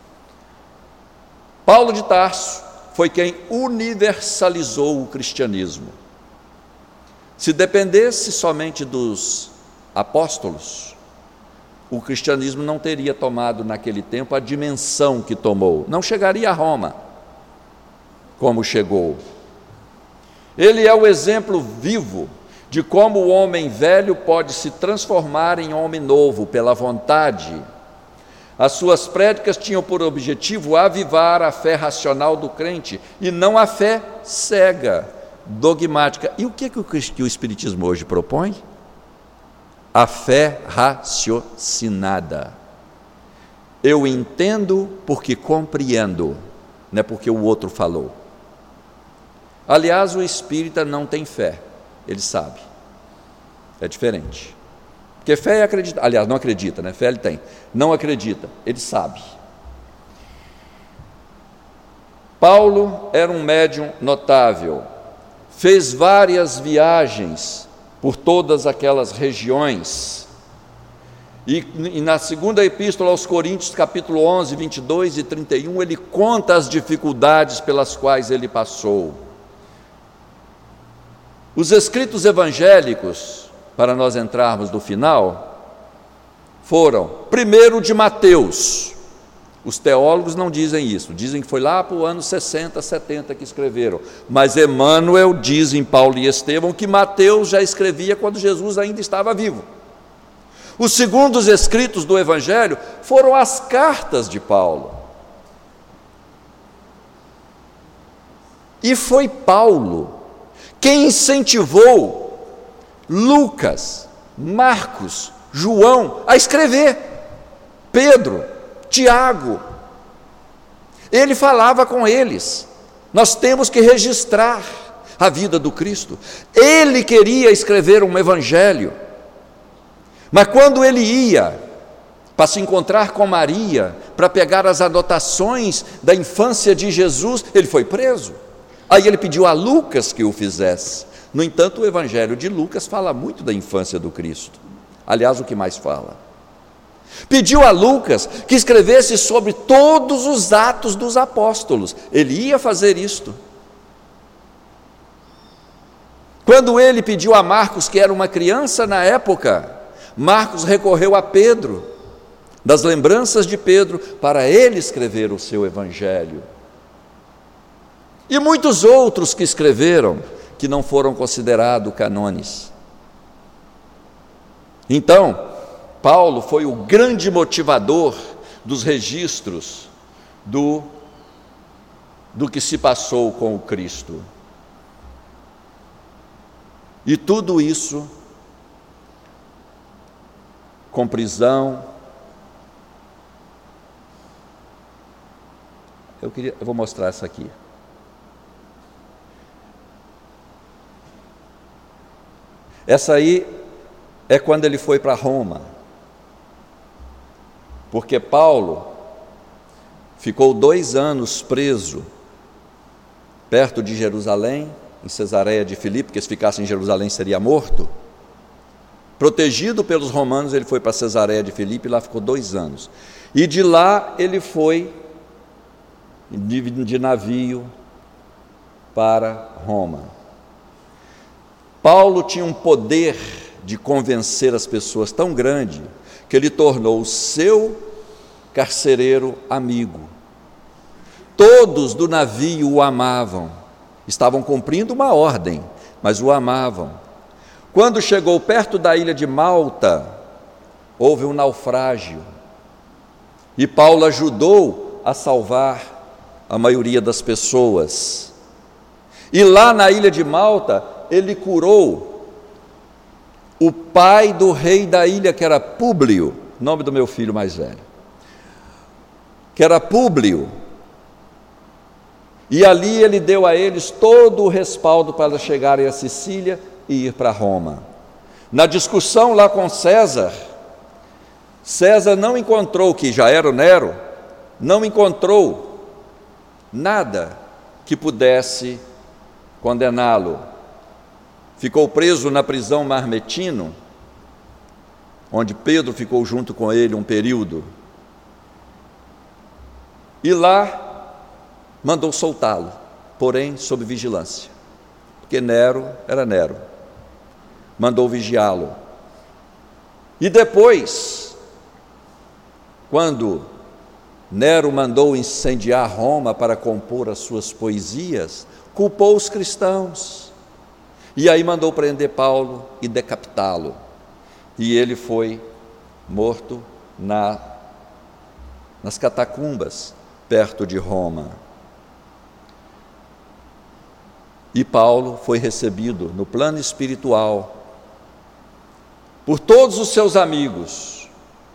D: Paulo de Tarso foi quem universalizou o cristianismo. Se dependesse somente dos apóstolos, o cristianismo não teria tomado naquele tempo a dimensão que tomou, não chegaria a Roma como chegou. Ele é o exemplo vivo de como o homem velho pode se transformar em homem novo pela vontade. As suas prédicas tinham por objetivo avivar a fé racional do crente e não a fé cega, dogmática. E o que, que, o, que o Espiritismo hoje propõe? A fé raciocinada. Eu entendo porque compreendo, não é porque o outro falou. Aliás, o espírita não tem fé, ele sabe. É diferente. Porque fé é acreditar, aliás, não acredita, né? Fé ele tem. Não acredita, ele sabe. Paulo era um médium notável, fez várias viagens por todas aquelas regiões. E, e na segunda epístola aos Coríntios, capítulo onze, vinte e dois e trinta e um, ele conta as dificuldades pelas quais ele passou. Os escritos evangélicos, para nós entrarmos no final, foram, primeiro, de Mateus. Os teólogos não dizem isso, dizem que foi lá para o ano sessenta, setenta que escreveram, mas Emmanuel diz em Paulo e Estevão que Mateus já escrevia quando Jesus ainda estava vivo. Os segundos escritos do Evangelho foram as cartas de Paulo. E foi Paulo quem incentivou Lucas, Marcos, João a escrever, Pedro, Tiago. Ele falava com eles, nós temos que registrar a vida do Cristo. Ele queria escrever um evangelho, mas quando ele ia para se encontrar com Maria, para pegar as anotações da infância de Jesus, ele foi preso. Aí ele pediu a Lucas que o fizesse. No entanto, o evangelho de Lucas fala muito da infância do Cristo. Aliás, o que mais fala? Pediu a Lucas que escrevesse sobre todos os atos dos apóstolos. Ele ia fazer isto. Quando ele pediu a Marcos, que era uma criança na época, Marcos recorreu a Pedro, das lembranças de Pedro, para ele escrever o seu evangelho. E muitos outros que escreveram, que não foram considerados canones. Então, Paulo foi o grande motivador dos registros do, do que se passou com o Cristo. E tudo isso, com prisão. Eu, queria, eu vou mostrar essa aqui. Essa aí é quando ele foi para Roma, porque Paulo ficou dois anos preso perto de Jerusalém, em Cesareia de Filipe, porque se ficasse em Jerusalém seria morto. Protegido pelos romanos, ele foi para Cesareia de Filipe e lá ficou dois anos. E de lá ele foi de, de navio para Roma. Paulo tinha um poder de convencer as pessoas tão grande que ele tornou o seu carcereiro amigo. Todos do navio o amavam, estavam cumprindo uma ordem, mas o amavam. Quando chegou perto da ilha de Malta, houve um naufrágio, e Paulo ajudou a salvar a maioria das pessoas. E lá na ilha de Malta, ele curou o pai do rei da ilha, que era Públio, nome do meu filho mais velho, que era Públio. E ali ele deu a eles todo o respaldo para chegarem a Sicília e ir para Roma. Na discussão lá com César, César não encontrou, que já era o Nero, não encontrou nada que pudesse condená-lo. Ficou preso na prisão Marmetino, onde Pedro ficou junto com ele um período. E lá mandou soltá-lo, porém sob vigilância, porque Nero era Nero. Mandou vigiá-lo. E depois, quando Nero mandou incendiar Roma para compor as suas poesias, culpou os cristãos. E aí mandou prender Paulo e decapitá-lo. E ele foi morto na, nas catacumbas, perto de Roma. E Paulo foi recebido no plano espiritual por todos os seus amigos,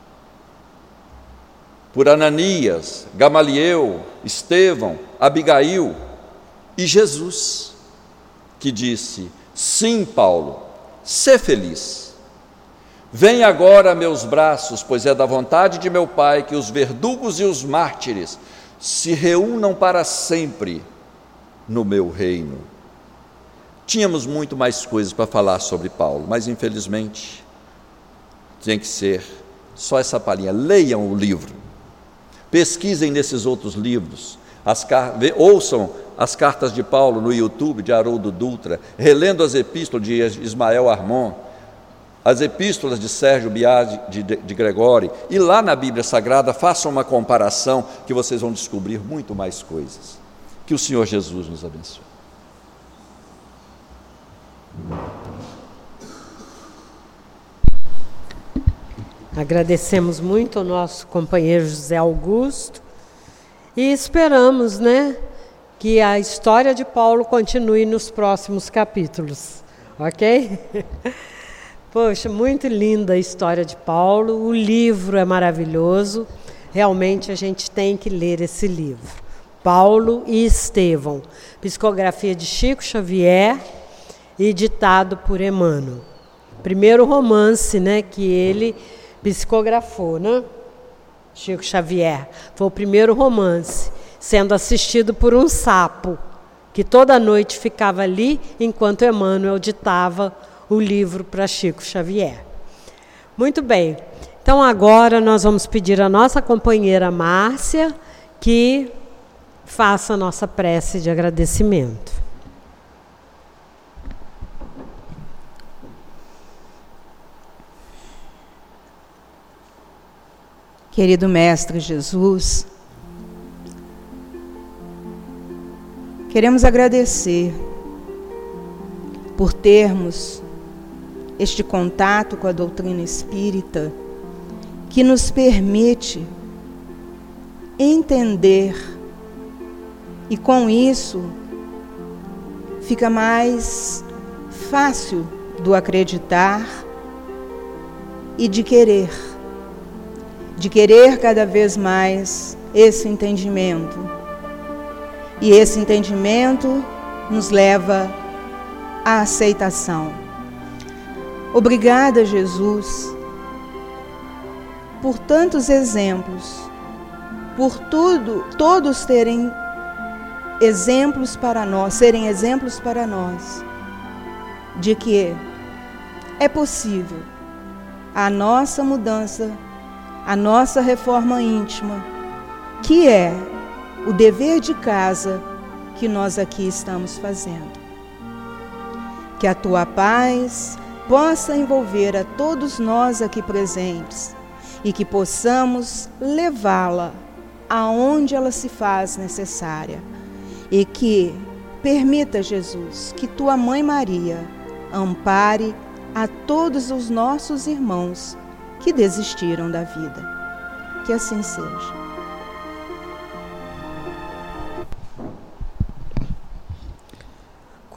D: por Ananias, Gamaliel, Estevão, Abigail e Jesus, que disse: sim, Paulo, sê feliz. Vem agora a meus braços, pois é da vontade de meu Pai que os verdugos e os mártires se reúnam para sempre no meu reino. Tínhamos muito mais coisas para falar sobre Paulo, mas infelizmente tem que ser só essa palhinha. Leiam o livro, pesquisem nesses outros livros, as, ouçam as cartas de Paulo no YouTube, de Haroldo Dutra, relendo as epístolas de Ismael Armon, as epístolas de Sérgio Biagi de, de, de Gregório, e lá na Bíblia Sagrada façam uma comparação, que vocês vão descobrir muito mais coisas. Que o Senhor Jesus nos abençoe.
B: Agradecemos muito ao nosso companheiro José Augusto e esperamos, né, que a história de Paulo continue nos próximos capítulos, ok? Poxa, muito linda a história de Paulo, o livro é maravilhoso, realmente a gente tem que ler esse livro. Paulo e Estevão, psicografia de Chico Xavier e ditado por Emmanuel. Primeiro romance, né, que ele psicografou, né? Chico Xavier. Foi o primeiro romance, sendo assistido por um sapo, que toda noite ficava ali, enquanto Emmanuel ditava o livro para Chico Xavier. Muito bem. Então agora nós vamos pedir à nossa companheira Márcia que faça a nossa prece de agradecimento.
C: Querido Mestre Jesus, queremos agradecer por termos este contato com a doutrina espírita que nos permite entender e com isso fica mais fácil do acreditar e de querer. de querer cada vez mais esse entendimento. E esse entendimento nos leva à aceitação. Obrigada, Jesus, por tantos exemplos, por tudo, todos terem exemplos para nós, serem exemplos para nós, de que é possível a nossa mudança, a nossa reforma íntima, que é o dever de casa que nós aqui estamos fazendo. Que a tua paz possa envolver a todos nós aqui presentes e que possamos levá-la aonde ela se faz necessária. E que permita, Jesus, que tua Mãe Maria ampare a todos os nossos irmãos que desistiram da vida. Que assim seja.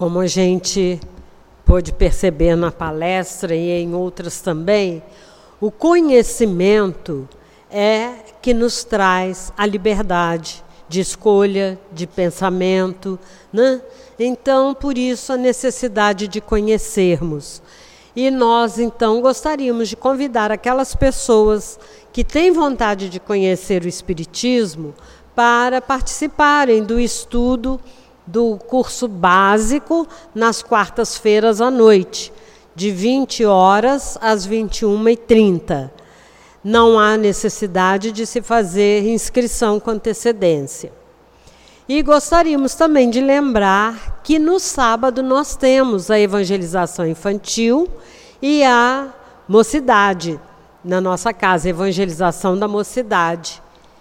B: Como a gente pôde perceber na palestra e em outras também, o conhecimento é que nos traz a liberdade de escolha, de pensamento, né? Então, por isso, a necessidade de conhecermos. E nós, então, gostaríamos de convidar aquelas pessoas que têm vontade de conhecer o Espiritismo para participarem do estudo do curso básico nas quartas-feiras à noite, de vinte horas às vinte e uma e trinta. Não há necessidade de se fazer inscrição com antecedência. E gostaríamos também de lembrar que no sábado nós temos a evangelização infantil e a mocidade, na nossa casa, a evangelização da mocidade.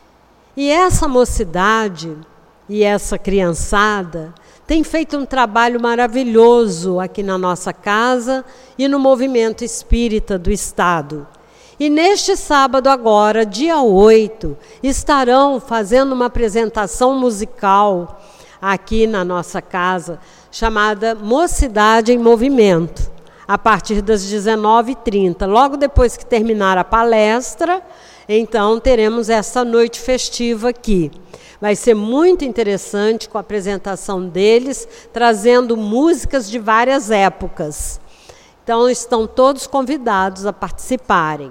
B: E essa mocidade e essa criançada tem feito um trabalho maravilhoso aqui na nossa casa e no movimento espírita do Estado. E neste sábado agora, dia oito, estarão fazendo uma apresentação musical aqui na nossa casa, chamada Mocidade em Movimento, a partir das dezenove e trinta. Logo depois que terminar a palestra, então teremos essa noite festiva aqui. Vai ser muito interessante com a apresentação deles, trazendo músicas de várias épocas. Então, estão todos convidados a participarem.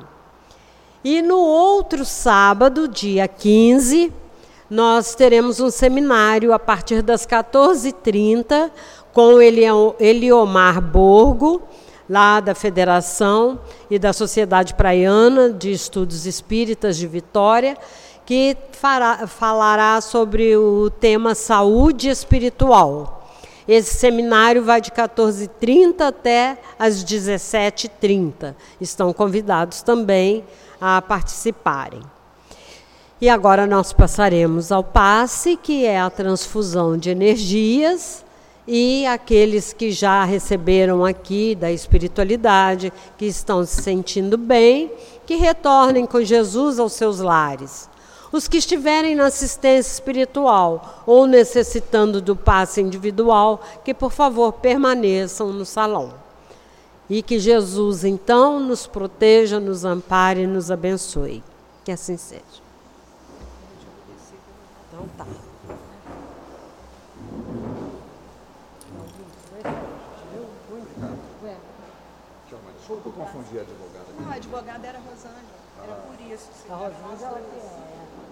B: E no outro sábado, dia quinze, nós teremos um seminário a partir das quatorze e trinta com o Eliomar Borgo, lá da Federação e da Sociedade Praiana de Estudos Espíritas de Vitória, que fará, falará sobre o tema saúde espiritual. Esse seminário vai de quatorze e trinta até às dezessete e trinta. Estão convidados também a participarem. E agora nós passaremos ao passe, que é a transfusão de energias, e aqueles que já receberam aqui da espiritualidade, que estão se sentindo bem, que retornem com Jesus aos seus lares. Os que estiverem na assistência espiritual ou necessitando do passe individual, que por favor permaneçam no salão. E que Jesus, então, nos proteja, nos ampare e nos abençoe. Que assim seja. Então tá.
D: Desculpa, eu confundi a advogada.
C: Não, a advogada era a Rosângela. Era por isso.
B: A Rosângela que é.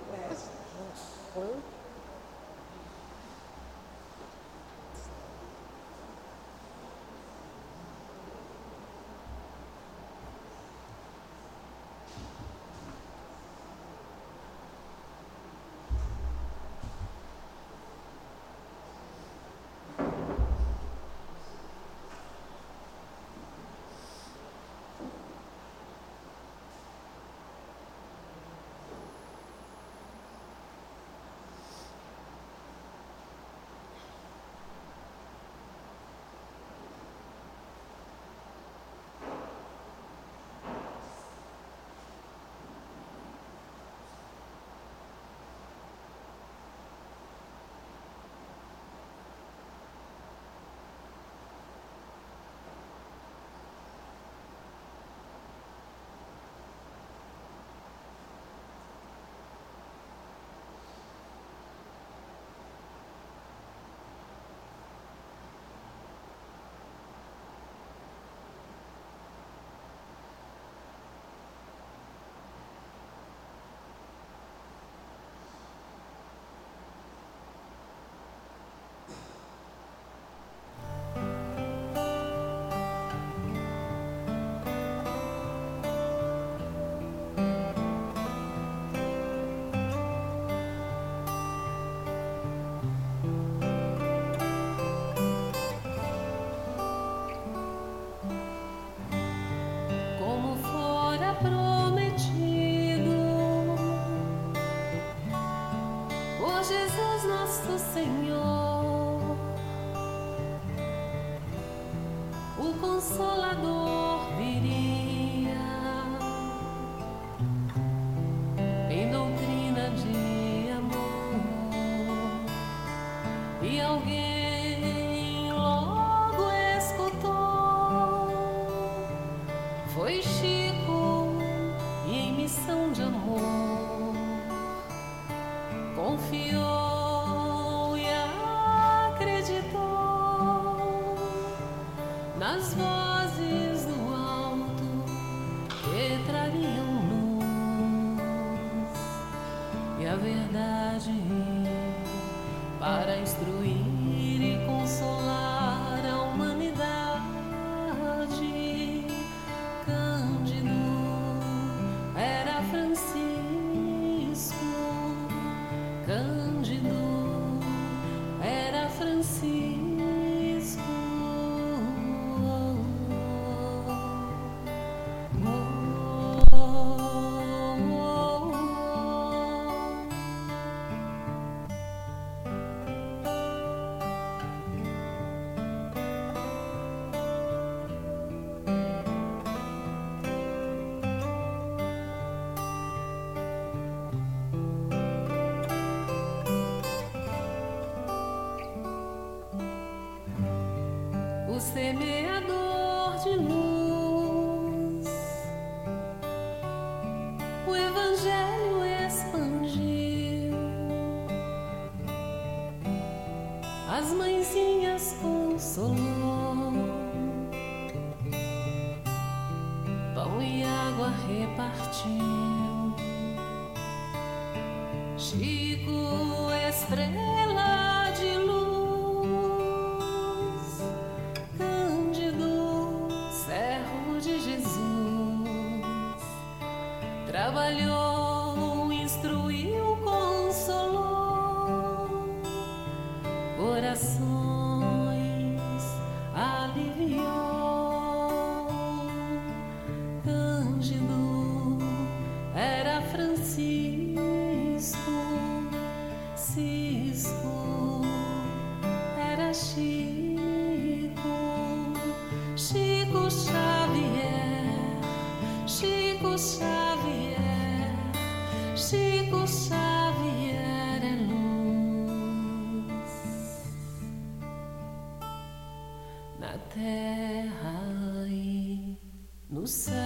A: Consolador viria em doutrina de amor e alguém logo a verdade para instruir e consolar a humanidade. Cândido era Francisco, Cândido era Francisco. O semeador de luz, o Evangelho expandiu, as mãezinhas consolou, pão e água repartiu. Chico, estrela de luz, trabalhou, instruiu, consolou, corações aliviou. Cândido era Francisco, Cisco era Chico, Chico Xavier, Chico Xavier. Chico Xavier é luz na terra e no céu.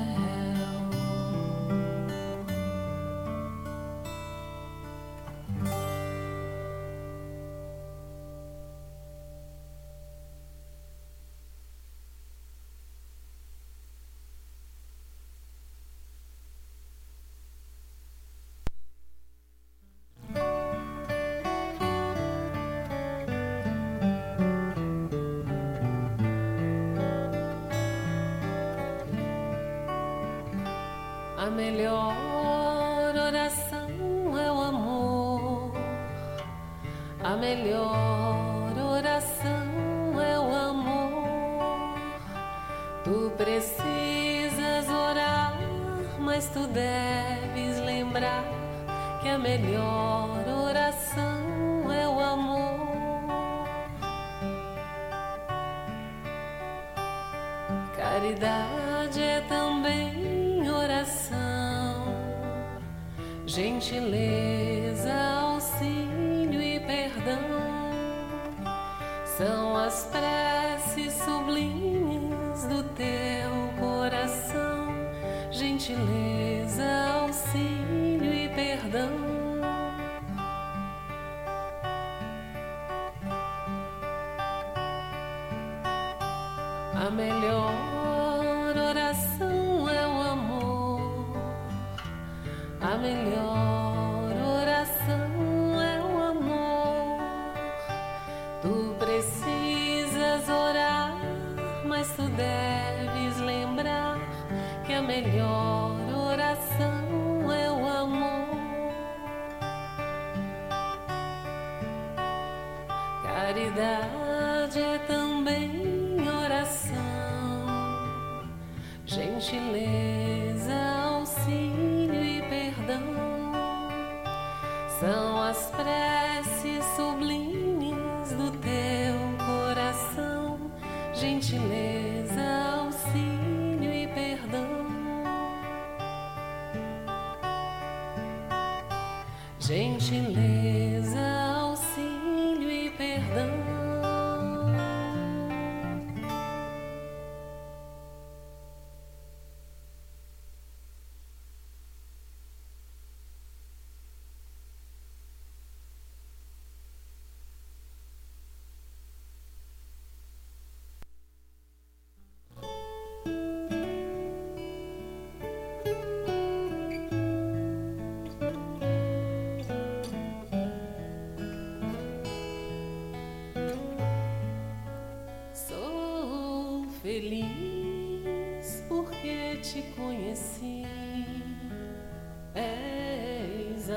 A: A melhor oração é o amor, a melhor oração é o amor. Tu precisas orar, mas tu deves lembrar que a melhor oração é o amor. Caridade é também oração, gentileza, auxílio e perdão são as preces sublimes do teu coração. Gentileza, auxílio e perdão. A melhor oração é o amor, a melhor oração é o amor. Tu precisas orar, mas tu deves lembrar que a melhor oração é o amor. Caridade é também gentileza, auxílio e perdão são as preces sublimes do teu coração. Gentileza, auxílio e perdão. Gentileza, auxílio e perdão.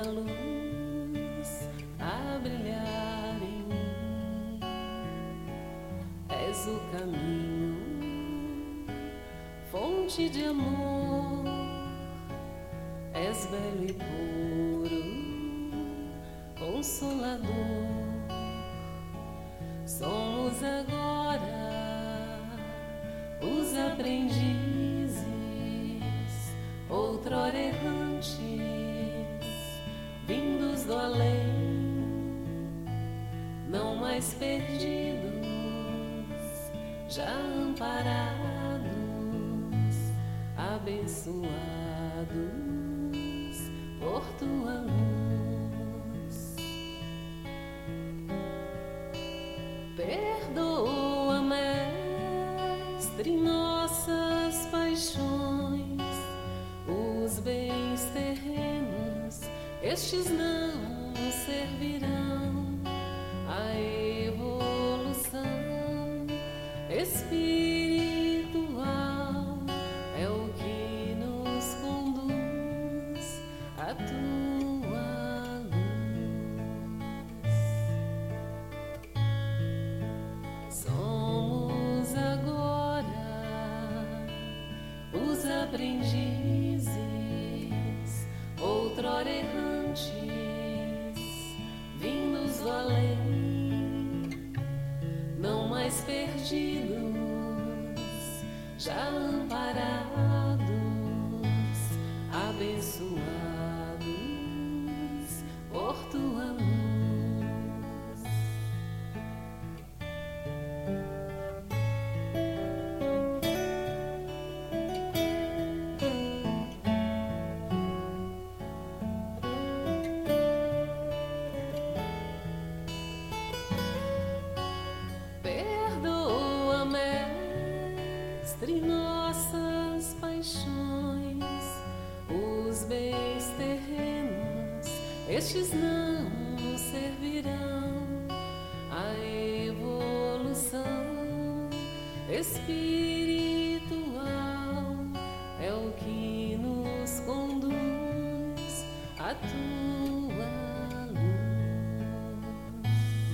A: luz a brilhar em mim. És o caminho, fonte de amor. És belo e puro, consolador. Somos agora os aprendizes, outrora errantes, vindos do além, não mais perdidos, já amparados, abençoados por tua luz. Perdoa, Mestre, nossas paixões, os bens terrenos, estes não nos servirão. A evolução espiritual é o que nos conduz a tua luz. Somos agora os aprendizes, outrora errantes, vindos do além, não mais perdidos, já amparados, abençoados por tua luz. Perdoa, Mestre, nossas paixões, os bens terrenos, estes não nos servirão. A evolução espiritual é o que nos conduz a tua luz.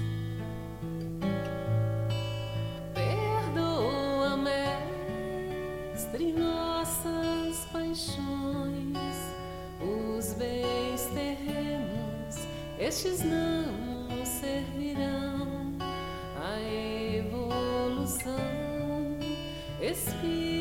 A: Perdoa, Mestre, nossas paixões, os bens terrenos, estes não nos servirão. A evolução espiritual